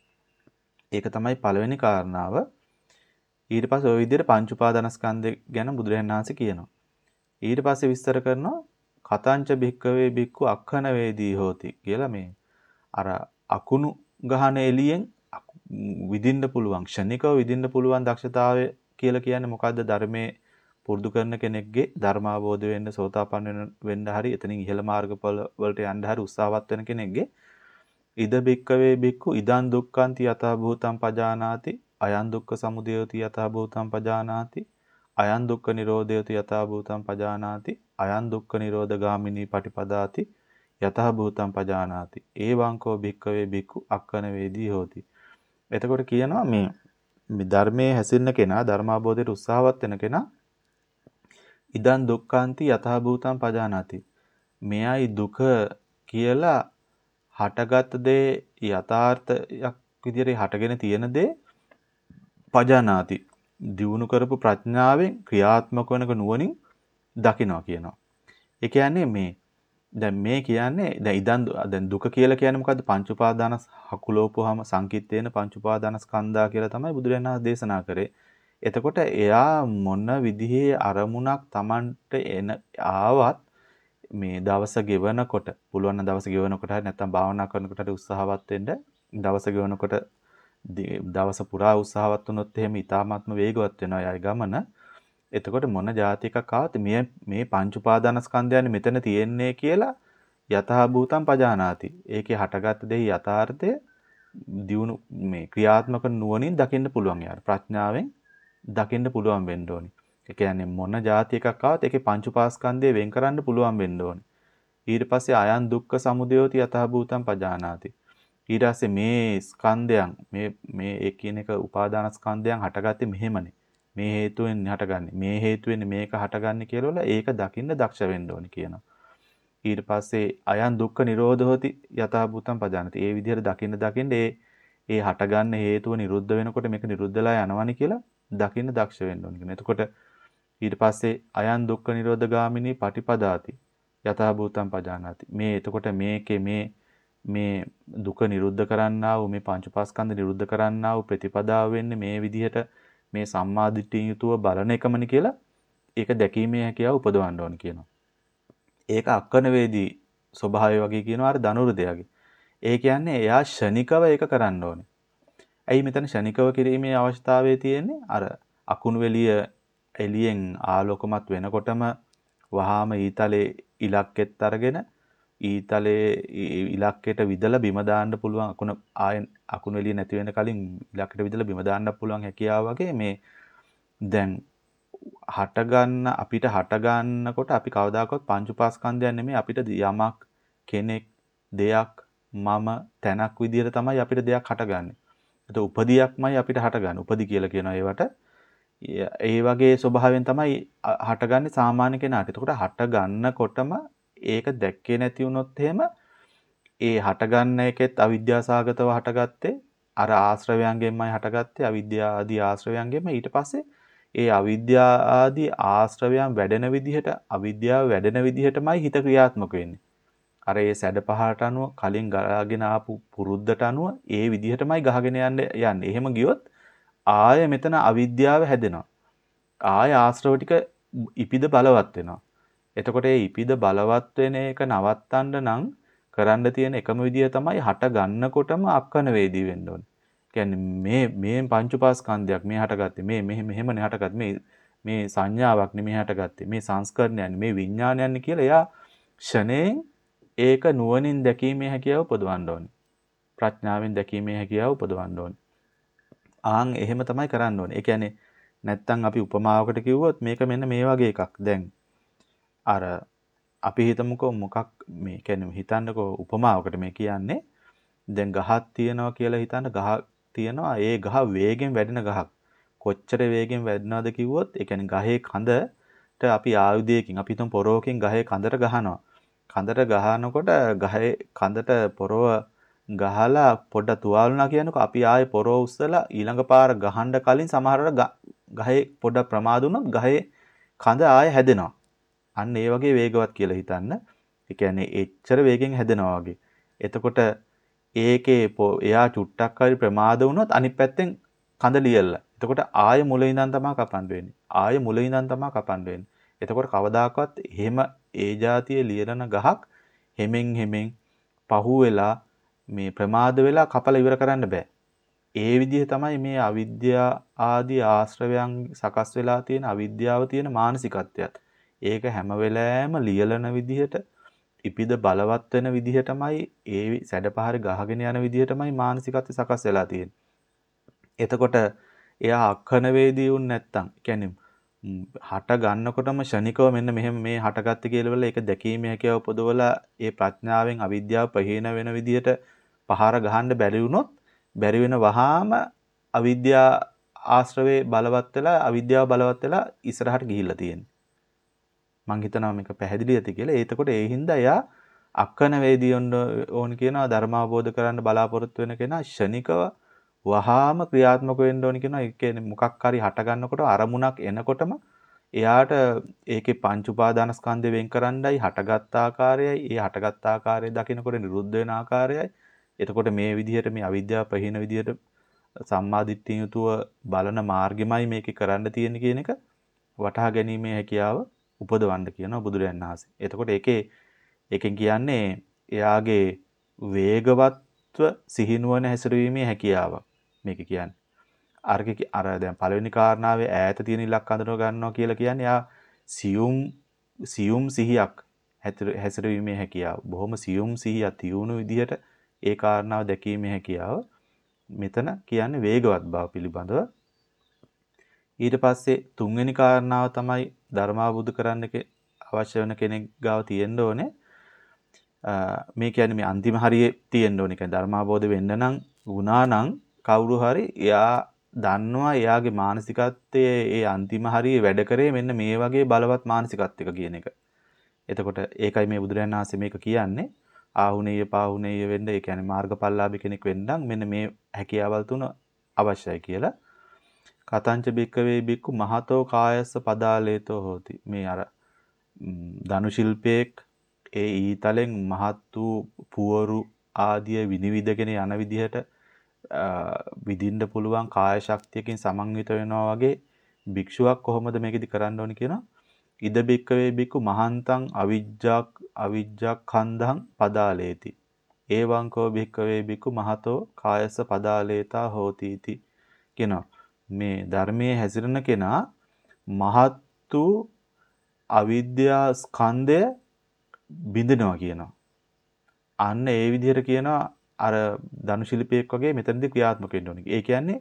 ඒක තමයි පළවෙනි කාරණාව. ඊට පස්සේ ওই විදිහට පංච උපාදානස්කන්ධය ගැන බුදුරජාණන් වහන්සේ කියනවා. ඊට පස්සේ විස්තර කරනවා කතංච භික්කවේ භික්ඛු අක්ඛන වේදී හෝති කියලා මේ අර අකුණු ගහන එළියෙන් විදින්න පුළුවන් ක්ෂණිකව විදින්න පුළුවන් දක්ෂතාවය කියලා කියන්නේ මොකද්ද? ධර්මයේ පුරුදු කරන කෙනෙක්ගේ ධර්මාබෝධ වෙන්න සෝතාපන්න වෙන්න හරි එතනින් ඉහළ මාර්ගඵල වලට යන්න හරි උත්සාහවත් වෙන කෙනෙක්ගේ ඉද භික්කවේ භික්ඛු ඉදං දුක්ඛන්ති යතහ භූතං පජානාති අයං දුක්ඛ සමුදයෝති යතහ භූතං පජානාති අයං දුක්ඛ නිරෝධයෝති යතහ භූතං පජානාති අයං දුක්ඛ නිරෝධ ගාමිනී පටිපදාති යතහ භූතං පජානාති එවං කෝ භික්කවේ භික්ඛු අක්ඛන වේදී හෝති. එතකොට කියනවා මේ මේ ධර්මයේ හැසිරෙන කෙනා ධර්මාබෝධයට උත්සාහවත් වෙන කෙනා ඉදං දුක්ඛන්ති යතහ භූතං පජානාති මෙයයි දුක කියලා හටගත් දේ යථාර්ථයක් විදිහට හටගෙන තියෙන දේ පජානාති දියුණු කරපු ප්‍රඥාවෙන් ක්‍රියාත්මක වෙනක නුවණින් දකිනවා කියනවා. ඒ කියන්නේ මේ දැන් මේ කියන්නේ දැන් ඉදන් දැන් දුක කියලා කියන්නේ මොකද්ද? පංච උපාදාන හකුලෝපුවාම සංකිට්ඨේන පංච උපාදාන ස්කන්ධා කියලා තමයි බුදුරජාණන් වහන්සේ දේශනා කරේ. එතකොට එයා මොන විදිහේ අරමුණක් Tamanට එන ආවත් මේ දවස ගෙවනකොට පුළුවන් නම් දවස ගෙවනකොට හරි නැත්නම් භාවනා කරනකොට හරි උත්සාහවත් වෙන්න දවස ගෙවනකොට දවස පුරා උත්සාහවත් වුණොත් එහෙම ඊ타මාත්ම වේගවත් වෙනවා යායි ගමන. එතකොට මොන જાති එකක් ආවත් මේ මේ පංච උපාදානස්කන්ධයන් මෙතන තියෙන්නේ කියලා යතහ භූතං පජානාති. ඒකේ හටගත් දෙහි යථාර්ථය දියුණු මේ ක්‍රියාත්මක නුවණින් දකින්න පුළුවන් යාර. ප්‍රඥාවෙන් දකින්න පුළුවන් වෙන්න ඕනි. ඒ කියන්නේ මොන જાති එකක් ආවත් ඒකේ පංච උපාස්කන්ධය වෙන් කරන්න පුළුවන් වෙන්න ඕනි. ඊට පස්සේ අයං දුක්ඛ සමුදයෝති යතහ භූතං පජානාති. ඊට පස්සේ මේ ස්කන්ධයන් මේ මේ ඒ කියන එක උපාදාන ස්කන්ධයන් හටගත්තේ මෙහෙමනේ. මේ හේතුවෙන් හටගන්නේ. මේ හේතුවෙන් මේක හටගන්නේ කියලා ඒක දකින්න දක්ෂ වෙන්න ඕනි කියනවා. ඊට පස්සේ අයං දුක්ඛ නිරෝධෝති යතහ භූතං පජානාති. ඒ විදිහට දකින්න දකින්න ඒ ඒ හටගන්න හේතුව නිරුද්ධ වෙනකොට මේක නිරුද්ධලා යනවනි කියලා දකින්න දක්ෂ වෙන්න ඕනි කියනවා. එතකොට ඊට පස්සේ අයං දුක්ඛ නිරෝධ ගාමිනී පටිපදාති යතහ භූතං පජානාති. මේ එතකොට මේකේ මේ මේ දුක නිරුද්ධ කරන්නා වූ මේ පංචපාස්කන්ධ නිරුද්ධ කරන්නා වූ ප්‍රතිපදාව වෙන්නේ මේ විදිහට මේ සම්මාදිටිය යුතුව බලන එකමනි කියලා ඒක දැකීමේ හැකියාව උපදවන්න ඕන කියනවා. ඒක අක්කන වේදී ස්වභාවය වගේ කියනවා අර ධනුර්දයාගේ. ඒ කියන්නේ එයා ෂණිකව ඒක කරන්න ඕනේ. ඇයි මෙතන ෂණිකව කිරීමේ අවශ්‍යතාවය තියෙන්නේ? අර අකුණු වෙලිය එළියෙන් ආලෝකමත් වෙනකොටම වහාම ඊතලේ ඉලක්කෙත් අරගෙන ඊතලේ ඉලක්කයට විදලා බිම දාන්න පුළුවන් අකුණ ආයෙ අකුණු එළිය නැති වෙන කලින් ඉලක්කයට විදලා බිම දාන්න පුළුවන් හැකියාව වගේ මේ දැන් හට ගන්න අපිට හට ගන්නකොට අපි කවදාකවත් පංච උපාස්කන්ධයන් නෙමෙයි අපිට යමක් කෙනෙක් දෙයක් මම තැනක් විදියට තමයි අපිට දෙයක් හටගන්නේ. ඒක උපදියක්මයි අපිට හටගන්නේ. උපදි කියලා කියනවා ඒවට. ඒ වගේ ස්වභාවයෙන් තමයි හටගන්නේ සාමාන්‍ය කෙනාට. එතකොට හට ගන්නකොටම ඒක දැක්කේ නැති වුණොත් එහෙම ඒ හටගන්න එකෙත් අවිද්‍යාසගතව හටගත්තේ අර ආශ්‍රවයන්ගෙන්මයි හටගත්තේ අවිද්‍යා ආදී ආශ්‍රවයන්ගෙන්ම. ඊට පස්සේ ඒ අවිද්‍යා ආදී ආශ්‍රවයන් වැඩෙන විදිහට අවිද්‍යාව වැඩෙන විදිහටමයි හිත ක්‍රියාත්මක වෙන්නේ. අර ඒ සැඩ පහට අනුව කලින් ගලාගෙන ආපු පුරුද්දට අනුව ඒ විදිහටමයි ගහගෙන යන්න යන්නේ. එහෙම ගියොත් ආය මෙතන අවිද්‍යාව හැදෙනවා. ආය ආශ්‍රව ටික ඉපිද බලවත් වෙනවා. එතකොට ඒ ඉපිද බලවත් වෙන එක නවත්තන්න නම් කරන්න තියෙන එකම විදිය තමයි හට ගන්නකොටම අක්කන වේදී වෙන්න ඕනේ. කියන්නේ මේ මේ පංච උපාස්කන්ධයක් මේ හටගත්තේ මේ මෙහෙ මෙහෙමනේ හටගත්තේ මේ මේ සංඥාවක් නෙමෙයි හටගත්තේ මේ සංස්කරණයන් මේ විඥානයන් කියලා එයා ෂණයෙන් ඒක නුවණින් දැකීමේ හැකියාව උපදවන්න ඕනේ. ප්‍රඥාවෙන් දැකීමේ හැකියාව උපදවන්න ඕනේ. ආන් එහෙම තමයි කරන්න ඕනේ. ඒ කියන්නේ නැත්තම් අපි උපමාවකට කිව්වොත් මේක මෙන්න මේ වගේ එකක්. දැන් අර අපි හිතමුකෝ මොකක් මේ කියන්නේ හිතන්නකෝ උපමාවකට මේ කියන්නේ දැන් ගහක් තියනවා කියලා හිතන්න ගහක් තියනවා ඒ ගහ වේගෙන් වැඩෙන ගහක්. කොච්චර වේගෙන් වැඩනවද කිව්වොත් ඒ කියන්නේ ගහේ කඳට අපි ආයුධයකින් අපි හිතමු පොරවකින් ගහේ කඳට ගහනවා. කඳට ගහනකොට ගහේ කඳට පොරව ගහලා පොඩ තුවාලුණා කියනකො අපි ආයේ පොරව උස්සලා ඊළඟ පාර ගහන්න කලින් සමහරවල් ගහේ පොඩ ප්‍රමාද වුණොත් ගහේ කඳ ආයේ හැදෙනවා. අන්න ඒ වගේ වේගවත් කියලා හිතන්න. ඒ කියන්නේ එච්චර වේගෙන් හැදෙනවා වගේ. එතකොට ඒකේ එයා චුට්ටක් හරි ප්‍රමාද වුණොත් අනිත් පැත්තෙන් කඳ ලියලා. එතකොට ආයෙ මුල ඉඳන් තමයි කපන්න වෙන්නේ. ආයෙ මුල ඉඳන් තමයි කපන්න වෙන්නේ. එතකොට කවදාකවත් එහෙම ඒ જાතියේ ලියලන ගහක් හෙමෙන් හෙමෙන් පහු වෙලා මේ ප්‍රමාද වෙලා කපලා ඉවර කරන්න බෑ. ඒ විදිහ තමයි මේ අවිද්‍යා ආදී ආශ්‍රවයන් සකස් වෙලා තියෙන අවිද්‍යාව තියෙන මානසිකත්වයත්. ඒක හැම වෙලාවෙම ලියලන විදිහට ඉපිද බලවත් වෙන විදිහටමයි ඒ සැඩපහරේ ගහගෙන යන විදිහටමයි මානසිකත්වය සකස් වෙලා තියෙන්නේ. එතකොට එයා අක්ඛන වේදී වුන් නැත්තම් කියන්නේ හට ගන්නකොටම ෂණිකව මෙන්න මෙහෙම මේ හටගත්තේ කියලා වෙලා ඒක දැකීමේ හැකියාව උපදවලා ඒ ප්‍රඥාවෙන් අවිද්‍යාව ප්‍රහීන වෙන විදිහට පහර ගහන්න බැරි වුණොත් බැරි වෙන වහාම අවිද්‍යා ආශ්‍රවේ බලවත් වෙලා අවිද්‍යාව බලවත් වෙලා ඉස්සරහට ගිහිල්ලා තියෙනවා. මං හිතනවා මේක පැහැදිලි ඇති කියලා. ඒතකොට ඒ හින්දා එයා අක්කන වේදී ඕන කියනවා ධර්ම අවබෝධ කරන්න බලාපොරොත්තු වෙන කෙනා ෂණිකව වහාම ක්‍රියාත්මක වෙන්න ඕන කියනවා. ඒ කියන්නේ මොකක් හරි හට ගන්නකොට අරමුණක් එනකොටම එයාට ඒකේ පංච උපාදානස්කන්ධය වෙන් කරන්නයි හටගත් ආකාරයයි ඒ හටගත් ආකාරය දකිනකොට නිරුද්ධ වෙන ආකාරයයි. එතකොට මේ විදිහට මේ අවිද්‍යාව ප්‍රහීන විදිහට සම්මාදිට්ඨිය යුතුව බලන මාර්ගෙමයි මේක කරන්න තියෙන්නේ කියන එක වටහා ගැනීමේ හැකියාව උපදවන්න කියනවා බුදුරජාණන් වහන්සේ. එතකොට ඒකේ ඒකෙන් කියන්නේ එයාගේ වේගවත්ව සිහිනුවන හැසිරීමේ හැකියාව මේක කියන්නේ. අරක අර දැන් පළවෙනි කාරණාවේ ඈත තියෙන ඉලක්ක අඳුර ගන්නවා කියලා කියන්නේ යා සියුම් සියුම් සිහියක් හැසිරීමේ හැකියාව. බොහොම සියුම් සිහියක් තියුණු විදිහට ඒ කාරණාව දැකීමේ හැකියාව මෙතන කියන්නේ වේගවත් බව පිළිබඳව. ඊට පස්සේ තුන්වෙනි කාරණාව තමයි ධර්මාවබෝධ කරන්න අවශ්‍ය වෙන කෙනෙක් ගාව තියෙන්න ඕනේ. මේ කියන්නේ මේ අන්තිම හරියේ තියෙන්න ඕනේ. කියන්නේ ධර්මාවබෝධ වෙන්න නම් වුණා නම් කවුරු හරි එයා දන්නවා එයාගේ මානසිකත්වයේ ඒ අන්තිම හරියේ වැඩ කරේ මෙන්න මේ වගේ බලවත් මානසිකත්වයක කියන එක. එතකොට ඒකයි මේ බුදුරජාණන් වහන්සේ මේක කියන්නේ. ආහුනේය පාහුනේය වෙන්න ඒ කියන්නේ මාර්ගඵලලාභී කෙනෙක් වෙන්න නම් මෙන්න මේ හැකියාවල් තුන අවශ්‍යයි කියලා. කතංච බික්කවේ බික්කු මහතෝ කායස්ස පදාලේතෝ හෝති. මේ අර ධනු ශිල්පයේක් ඒ ඊතලෙන් මහත් වූ පුවරු ආදිය විනිවිදගෙන යන විදිහට විදින්න පුළුවන් කාය ශක්තියකින් සමන්විත වෙනවා වගේ භික්ෂුවක් කොහොමද මේකෙදි කරන්න ඕනි කියනවා. ඉද බික්කවේ බික්කු මහන්තං අවිජ්ජක් අවිජ්ජක්ඛන්ධං පදාලේති. ඒවං කෝ බික්කවේ බික්කු මහතෝ කායස්ස පදාලේතා හෝති इति කියනවා. මේ ධර්මයේ හැසිරෙන කෙනා මහත් වූ අවිද්‍යා ස්කන්ධය බිඳිනවා කියනවා. අන්න ඒ විදිහට කියනවා අර ධනු ශිල්පියෙක් වගේ මෙතනදී ක්‍රියාත්මක වෙන්න ඕනේ. ඒ කියන්නේ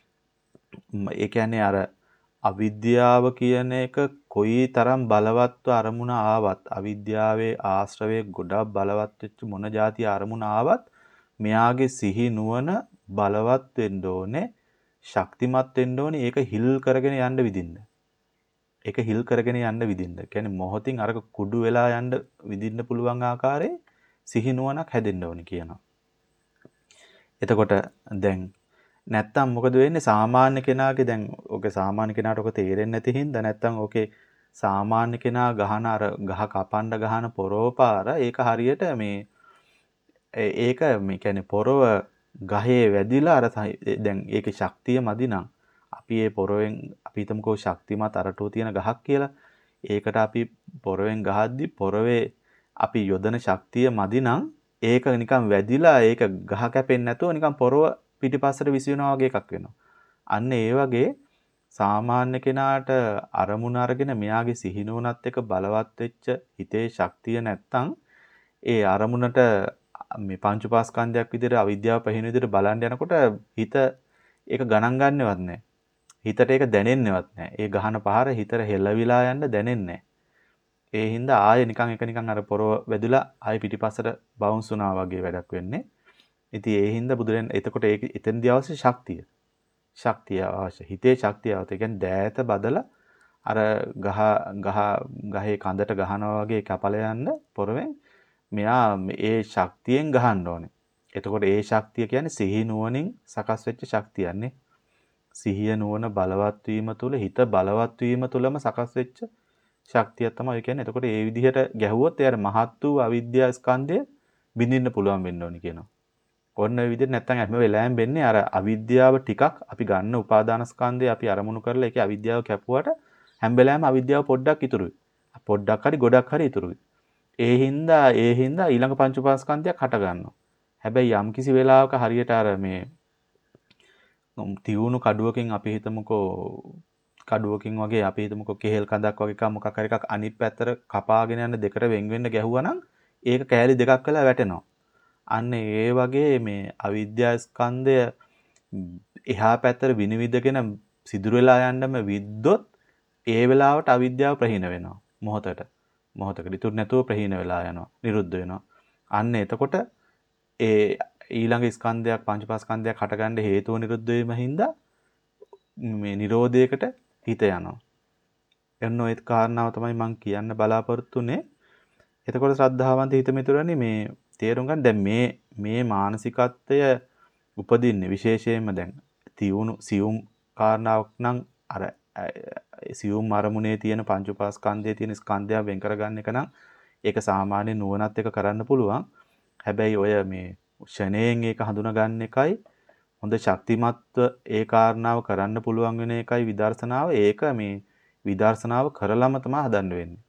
ඒ කියන්නේ අර අවිද්‍යාව කියන එක කොයි තරම් බලවත්ව අරමුණ ආවත් අවිද්‍යාවේ ආශ්‍රවයේ ගොඩක් බලවත් වෙච්ච මොන જાති අරමුණ ආවත් මෙයාගේ සිහි නුවණ බලවත් වෙන්න ඕනේ. ශක්තිමත් වෙන්න ඕනේ. ඒක හිල් කරගෙන යන්න විදින්න. ඒක හිල් කරගෙන යන්න විදින්න. කියන්නේ මොහොතින් අරක කුඩු වෙලා යන්න විදින්න පුළුවන් ආකාරයේ සිහි නුවණක් හැදෙන්න ඕනේ කියනවා. එතකොට දැන් නැත්තම් මොකද වෙන්නේ සාමාන්‍ය කෙනාගේ දැන් ඔගේ සාමාන්‍ය කෙනාට ඔක තේරෙන්නේ නැති හින්දා නැත්තම් ඔකේ සාමාන්‍ය කෙනා ගහන අර ගහ කපන්න ගහන පොරෝපාර ඒක හරියට මේ ඒක මේ කියන්නේ පොරව ගහේ වැදිලා අර දැන් ඒකේ ශක්තිය මදි නම් අපි ඒ පොරවෙන් අපි හිතමුකෝ ශක්තිමත් අරටුව තියෙන ගහක් කියලා. ඒකට අපි පොරවෙන් ගහද්දි පොරවේ අපි යොදන ශක්තිය මදි නම් ඒක නිකන් වැදිලා ඒක ගහ කැපෙන්නේ නැතුව නිකන් පොරව පිටිපස්සට විසිනවා වගේ එකක් වෙනවා. අන්න ඒ වගේ සාමාන්‍ය කෙනාට අරමුණ අරගෙන මෙයාගේ සිහිනුවණත් එක්ක බලවත් වෙච්ච හිතේ ශක්තිය නැත්තම් ඒ අරමුණට මේ පංච උපාස්කන්ධයක් විදිහට අවිද්‍යාව පහින විදිහට බලන්න යනකොට හිත ඒක ගණන් ගන්නවත් නැහැ. හිතට ඒක දැනෙන්නේවත් නැහැ. ඒ ගහන පහර හිතට හෙලවිලා යන්න දැනෙන්නේ නැහැ. ඒ හින්දා ආයෙ නිකන් එක නිකන් අර පොරව වැදුලා ආයෙ පිටිපස්සට බවුන්ස් වුණා වගේ වැඩක් වෙන්නේ. ඉතින් ඒ හින්දා බුදුරෙන් එතකොට ඒක එතෙන්දී අවශ්‍ය ශක්තිය. ශක්තිය අවශ්‍ය. හිතේ ශක්තිය අවශ්‍ය. ඒ කියන්නේ දෑත බදලා අර ගහ ගහ ගහේ කඳට ගහනවා වගේ කපල යන්න පොරවෙන් මෙයා ඒ ශක්තියෙන් ගහන්න ඕනේ. එතකොට ඒ ශක්තිය කියන්නේ සිහි නුවණින් සකස් වෙච්ච ශක්තියන්නේ. සිහිය නුවණ බලවත් වීම තුළ හිත බලවත් වීම තුළම සකස් වෙච්ච ශක්තිය තමයි ඒ කියන්නේ. එතකොට ඒ විදිහට ගැහුවොත් එයාට මහත් වූ අවිද්‍යා ස්කන්ධය බින්දින්න පුළුවන් වෙන්න ඕනි කියනවා. ඔන්න ඔය විදිහට නැත්තම් හැම වෙලාවෙම වෙන්නේ අර අවිද්‍යාව ටිකක් අපි ගන්න උපාදාන ස්කන්ධය අපි අරමුණු කරලා ඒකේ අවිද්‍යාව කැපුවට හැම වෙලාවෙම අවිද්‍යාව පොඩ්ඩක් ඉතුරුයි. පොඩ්ඩක් හරි ගොඩක් හරි ඉතුරුයි. ඒ හින්දා ඒ හින්දා ඊළඟ පංච උපාස්කන්ධයක් හට ගන්නවා. හැබැයි යම් කිසි වෙලාවක හරියට අර මේ තියුණු කඩුවකින් අපි හිතමුකෝ කඩුවකින් වගේ අපි හිතමුකෝ කෙහෙල් කඳක් වගේ එකක් මොකක් හරි එකක් අනිත් පැත්තට කපාගෙන යන දෙකට වෙන් වෙන්න ගැහුවා නම් ඒක කෑලි දෙකක් වෙලා වැටෙනවා. අන්න ඒ වගේ මේ අවිද්‍යා ස්කන්ධය එහා පැත්තට විනිවිදගෙන සිදුරු වෙලා යන්නම විද්දොත් ඒ වෙලාවට අවිද්‍යාව ප්‍රහීන වෙනවා. මොහොතට. මොහොතකට ඉතුරු නැතුව ප්‍රහීන වෙලා යනවා. නිරුද්ධ වෙනවා. අන්න එතකොට ඒ ඊළඟ ස්කන්ධයක් පංචපාස්කන්ධයක් හටගන්න හේතුව නිරුද්ධ වීම හින්දා මේ නිරෝධයකට හිත යනවා. එන්න ඔය කාරණාව තමයි මම කියන්න බලාපොරොත්තුනේ. එතකොට ශ්‍රද්ධාවන්ත හිත මිතුරනි මේ තේරුම් ගන්න දැන් මේ මේ මානසිකත්වය උපදින්නේ විශේෂයෙන්ම දැන් තියුණු සියුම් කාරණාවක් නම් අර සියුම් අරමුණේ තියෙන පංච උපාස්කන්ධයේ තියෙන ස්කන්ධය වෙන් කරගන්න එක නම් ඒක සාමාන්‍ය නුවණත් එක කරන්න පුළුවන්. හැබැයි ඔය මේ ෂණයෙන් ඒක හඳුනා ගන්න එකයි හොඳ ශක්තිමත්ව ඒ කාරණාව කරන්න පුළුවන් වෙන එකයි විදර්ශනාව. ඒක මේ විදර්ශනාව කරලම තමයි හදන්න වෙන්නේ.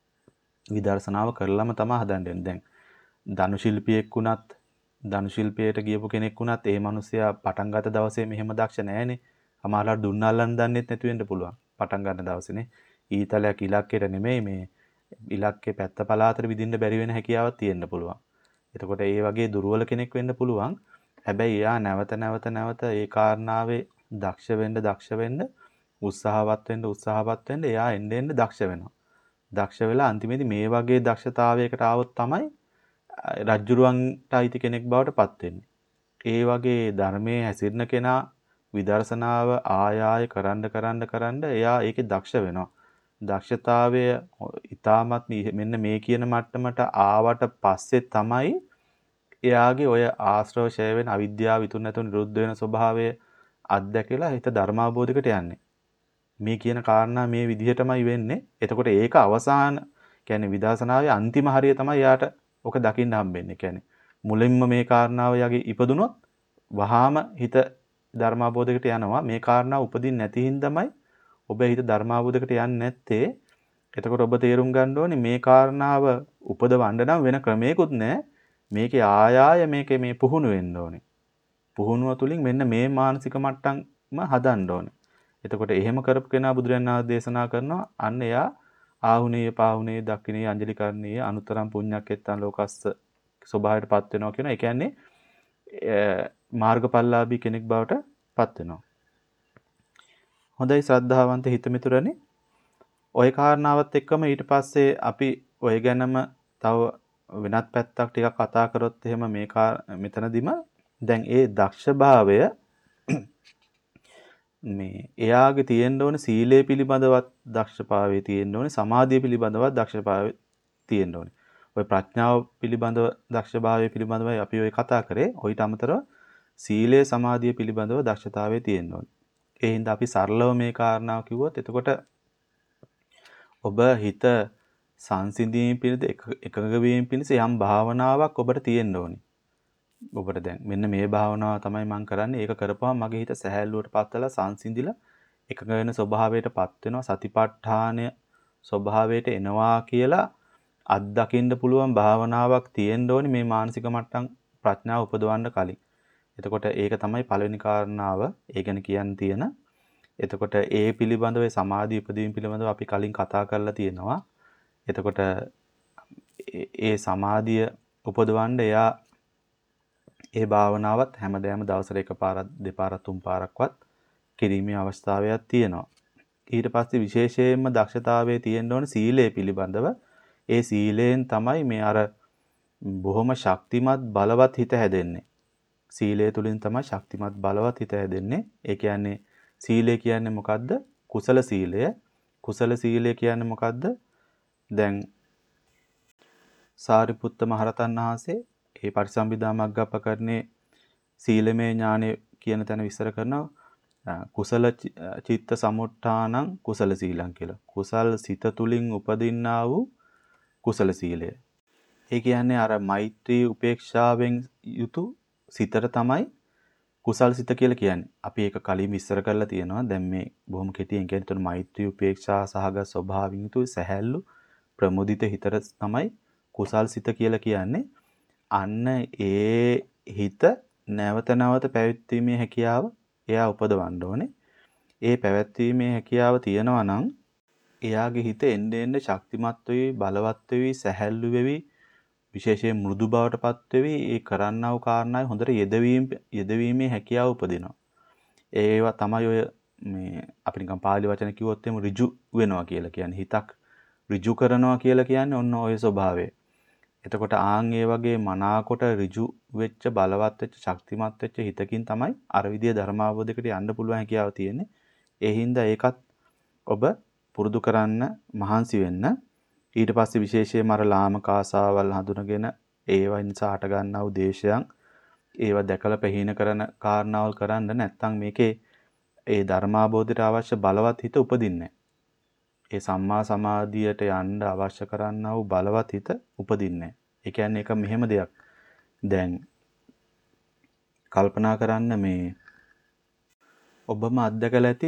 විදර්ශනාව කරලම තමයි හදන්න වෙන්නේ. දැන් ධනු ශිල්පියෙක් වුණත් ධනු ශිල්පියට ගියපු කෙනෙක් වුණත් ඒ මිනිස්සයා පටන් ගත්ත දවසේ මෙහෙම දක්ෂ නැහැනේ. අමාරුලා දුන්නල්ලන් දන්නෙත් නැති වෙන්න පුළුවන්. පටන් ගන්න දවසේනේ ඊතලයක් ඉලක්කයට නෙමෙයි මේ ඉලක්කේ පැත්ත පලාතට විදින්න බැරි වෙන හැකියාවක් තියෙන්න පුළුවන්. එතකොට ඒ වගේ දුර්වල කෙනෙක් වෙන්න පුළුවන්. හැබැයි එයා නැවත නැවත නැවත ඒ කාරණාවේ දක්ෂ වෙන්න දක්ෂ වෙන්න උත්සාහවත් වෙන්න උත්සාහවත් වෙන්න එයා එන්න එන්න දක්ෂ වෙනවා. දක්ෂ වෙලා අන්තිමේදී මේ වගේ දක්ෂතාවයකට ආවොත් තමයි රජ්ජුරුවන්ට අයිති කෙනෙක් බවට පත් වෙන්නේ. ඒ වගේ ධර්මයේ හැසිරෙන කෙනා විදර්ශනාව ආය ආය කරන්න කරන්න කරන්න එයා ඒකේ දක්ෂ වෙනවා. දක්ෂතාවය ඊටමත් මෙන්න මේ කියන මට්ටමට ආවට පස්සේ තමයි එයාගේ ඔය ආශ්‍රව ඡය වෙන අවිද්‍යාව විතුරු නැතුව නිරුද්ධ වෙන ස්වභාවය අත්දැකලා හිත ධර්මාබෝධයකට යන්නේ. මේ කියන කාරණා මේ විදිහටමයි වෙන්නේ. එතකොට ඒක අවසාන කියන්නේ විදර්ශනාවේ අන්තිම හරිය තමයි යාට ඔක දකින්න හම්බෙන්නේ. කියන්නේ මුලින්ම මේ කාරණාව යගේ ඉපදුනොත් වහාම හිත ධර්මාබෝධයකට යනවා. මේ කාරණාව උපදින්න නැති හින්දාමයි ඔබ හිත ධර්මාබෝධයකට යන්නේ නැත්තේ. එතකොට ඔබ තේරුම් ගන්න ඕනේ මේ කාරණාව උපදවන්න නම් වෙන ක්‍රමයකුත් නැහැ. මේකේ ආයාය මේකේ මේ පුහුණු වෙන්න ඕනේ. පුහුණුව තුලින් මෙන්න මේ මානසික මට්ටම හදන්න ඕනේ. එතකොට එහෙම කරපු කෙනා බුදුරජාණන් වහන්සේ දේශනා කරනවා අන්න එයා ආහුනේය පාහුනේය දක්ඛිනේය අංජලි කරණීය අනුතරම් පුඤ්ඤක්කෙත්තං ලෝකස්ස ස්වභාවයටපත් වෙනවා කියන. ඒ කියන්නේ මාර්ගඵලලාභී කෙනෙක් බවට පත් වෙනවා. හොඳයි ශ්‍රද්ධාවන්ත හිත මිතුරනි. ওই කාරණාවත් එක්කම ඊට පස්සේ අපි ඔය ගැනම තව වෙනත් පැත්තක් ටිකක් කතා කරොත් එහෙම මේ මෙතනදිම දැන් ඒ දක්ෂභාවය මේ එයාගේ තියෙන්න ඕනේ සීලය පිළිබඳවත් දක්ෂභාවය තියෙන්න ඕනේ සමාධිය පිළිබඳවත් දක්ෂභාවය තියෙන්න ඕනේ. ඔය ප්‍රඥාව පිළිබඳව දක්ෂභාවය පිළිබඳවයි අපි ඔය කතා කරේ. ඔයිට අමතරව සීලය සමාධිය පිළිබඳව දක්ෂතාවය තියෙන්න ඕනේ. ඒ හින්දා අපි සරලව මේ කාරණාව කිව්වොත් එතකොට ඔබ හිත සංසිඳීම පිණිස එකඟ වීම පිණිස යම් භාවනාවක් ඔබට තියෙන්න ඕනේ. ඔබට දැන් මෙන්න මේ භාවනාව තමයි මම කරන්නේ. ඒක කරපුවාම මගේ හිත සැහැල්ලුවට පත් වෙලා සංසිඳිලා එකඟ වෙන ස්වභාවයට පත් වෙනවා. සතිපට්ඨානය ස්වභාවයට එනවා කියලා අත්දකින්න පුළුවන් භාවනාවක් තියෙන්න ඕනේ මේ මානසික මට්ටම් ප්‍රඥාව උපදවන්න කලින්. එතකොට ඒක තමයි පළවෙනි කාරණාව. ඒ ගැන කියන්න තියෙන. එතකොට ඒ පිළිබඳව සමාධි උපදීම පිළිබඳව අපි කලින් කතා කරලා තියෙනවා. එතකොට ඒ සමාධිය උපදවන්න එයා ඒ භාවනාවත් හැමදාම දවසට එකපාරක් දෙපාරක් තුන් පාරක්වත් කිරීමේ අවස්ථාවක් තියෙනවා. ඊට පස්සේ විශේෂයෙන්ම දක්ෂතාවයේ තියෙන්න ඕන සීලය පිළිබඳව. ඒ සීලයෙන් තමයි මේ අර බොහොම ශක්තිමත් බලවත් හිත හැදෙන්නේ. සීලය තුලින් තමයි ශක්තිමත් බලවත් හිත හැදෙන්නේ. ඒ කියන්නේ සීලය කියන්නේ මොකද්ද? කුසල සීලය. කුසල සීලය කියන්නේ මොකද්ද? දැන් සාරිපුත්ත මහරතන් වහන්සේ ඒ පරිසම්පදා මග්ගප්පකරණේ සීලමය ඥානෙ කියන තැන විස්තර කරනවා කුසල චිත්ත සමුත්ථානං කුසල සීලං කියලා. කුසල් සිත තුලින් උපදින්නා වූ කුසල සීලය. ඒ කියන්නේ අර මෛත්‍රී උපේක්ෂාවෙන් යුතු සිතට තමයි කුසල් සිත කියලා කියන්නේ. අපි ඒක කලින් විස්තර කරලා තියෙනවා. දැන් මේ බොහොම කෙටියෙන් කියන්නේ මෛත්‍රී උපේක්ෂා සහගත ස්වභාවයෙන් යුතු සැහැල්ලු ප්‍රමුදිත හිතට තමයි කුසල් සිත කියලා කියන්නේ. අන්න ඒ හිත නැවත නැවත පැවැත්වීමේ හැකියාව එයා උපදවන්න ඕනේ. ඒ පැවැත්වීමේ හැකියාව තියෙනවා නම් එයාගේ හිත එන්නේ එන්නේ ශක්තිමත් වෙවි, බලවත් වෙවි, සැහැල්ලු වෙවි, විශේෂයෙන් මෘදු බවට පත් වෙවි. ඒ කරන්නා වූ කාරණාවේ හොඳට යෙදවීම යෙදවීමේ හැකියාව උපදිනවා. ඒවා තමයි ඔය මේ අපි නිකන් පාලි වචන කිව්වොත් එමු ඍජු වෙනවා කියලා කියන්නේ. හිතක් ඍජු කරනවා කියලා කියන්නේ ඔන්න ඔය ස්වභාවය. එතකොට ආන් ඒ වගේ මනාකොට ඍජු වෙච්ච බලවත් වෙච්ච ශක්තිමත් වෙච්ච හිතකින් තමයි අර විදිය ධර්මාවබෝධයකට යන්න පුළුවන් හැකියාව තියෙන්නේ. ඒ හින්දා ඒකත් ඔබ පුරුදු කරන්න මහන්සි වෙන්න. ඊට පස්සේ විශේෂයෙන්ම අර ලාමක ආසාවල් හඳුනගෙන ඒවා නිසා හට ගන්නා වූ දේශයන් ඒවා දැකලා ප්‍රහීන කරන කාරණාවල් කරන්න නැත්නම් මේකේ ඒ ධර්මාබෝධයට අවශ්‍ය බලවත් හිත උපදින්නේ ඒ සම්මා සමාධියට යන්න අවශ්‍ය කරන්නා වූ බලවත් හිත උපදින්නේ. ඒ කියන්නේ ඒක මෙහෙම දෙයක්. දැන් කල්පනා කරන්න මේ ඔබම අත්දකලා ඇති.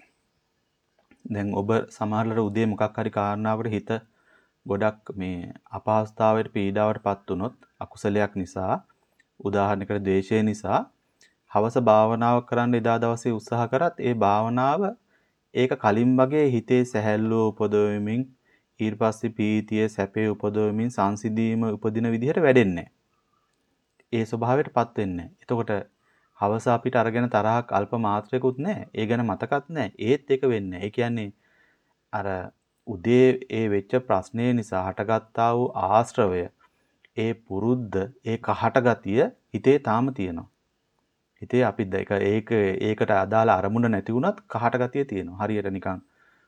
දැන් ඔබ සමහරවල් උදේ මොකක් හරි කාරණාවකට හිත ගොඩක් මේ අපහසුතාවයට පීඩාවට පත් වුනොත් අකුසලයක් නිසා උදාහරණයකට ද්වේෂය නිසා හවස භාවනාවක් කරන්න එදා දවසේ උත්සාහ කරත් ඒ භාවනාව ඒක කලින් වගේ හිතේ සැහැල්ලුව උපදවමින් ඊට පස්සේ පීතිය සැපේ උපදවමින් සංසිඳීම උපදින විදිහට වැඩෙන්නේ ඒ ස්වභාවයටපත් වෙන්නේ. එතකොට හවස අපිට අරගෙන තරහක් අල්ප මාත්‍රයකුත් නැහැ. ඒ ගැන මතකත් නැහැ. ඒත් ඒක වෙන්නේ. ඒ කියන්නේ අර උදේ ඒ වෙච්ච ප්‍රශ්නේ නිසා හටගත්තා වූ ආශ්‍රවය ඒ පුරුද්ද ඒ කහට ගතිය හිතේ තාම තියෙනවා. හිතේ අපි ඒක ඒක ඒකට අදාළ අරමුණ නැති වුණත් කහට ගතිය තියෙනවා. හරියට නිකන්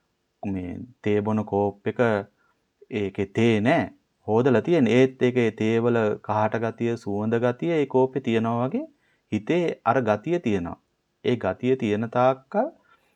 මේ තේ බොන කෝප් එක ඒකේ තේ නැහැ. හොදලා තියෙන. ඒත් ඒකේ තේවල කහට ගතිය සුවඳ ගතිය ඒ කෝපේ තියෙනවා වගේ හිතේ අර ගතිය තියෙනවා. ඒ ගතිය තියෙන තාක්කල්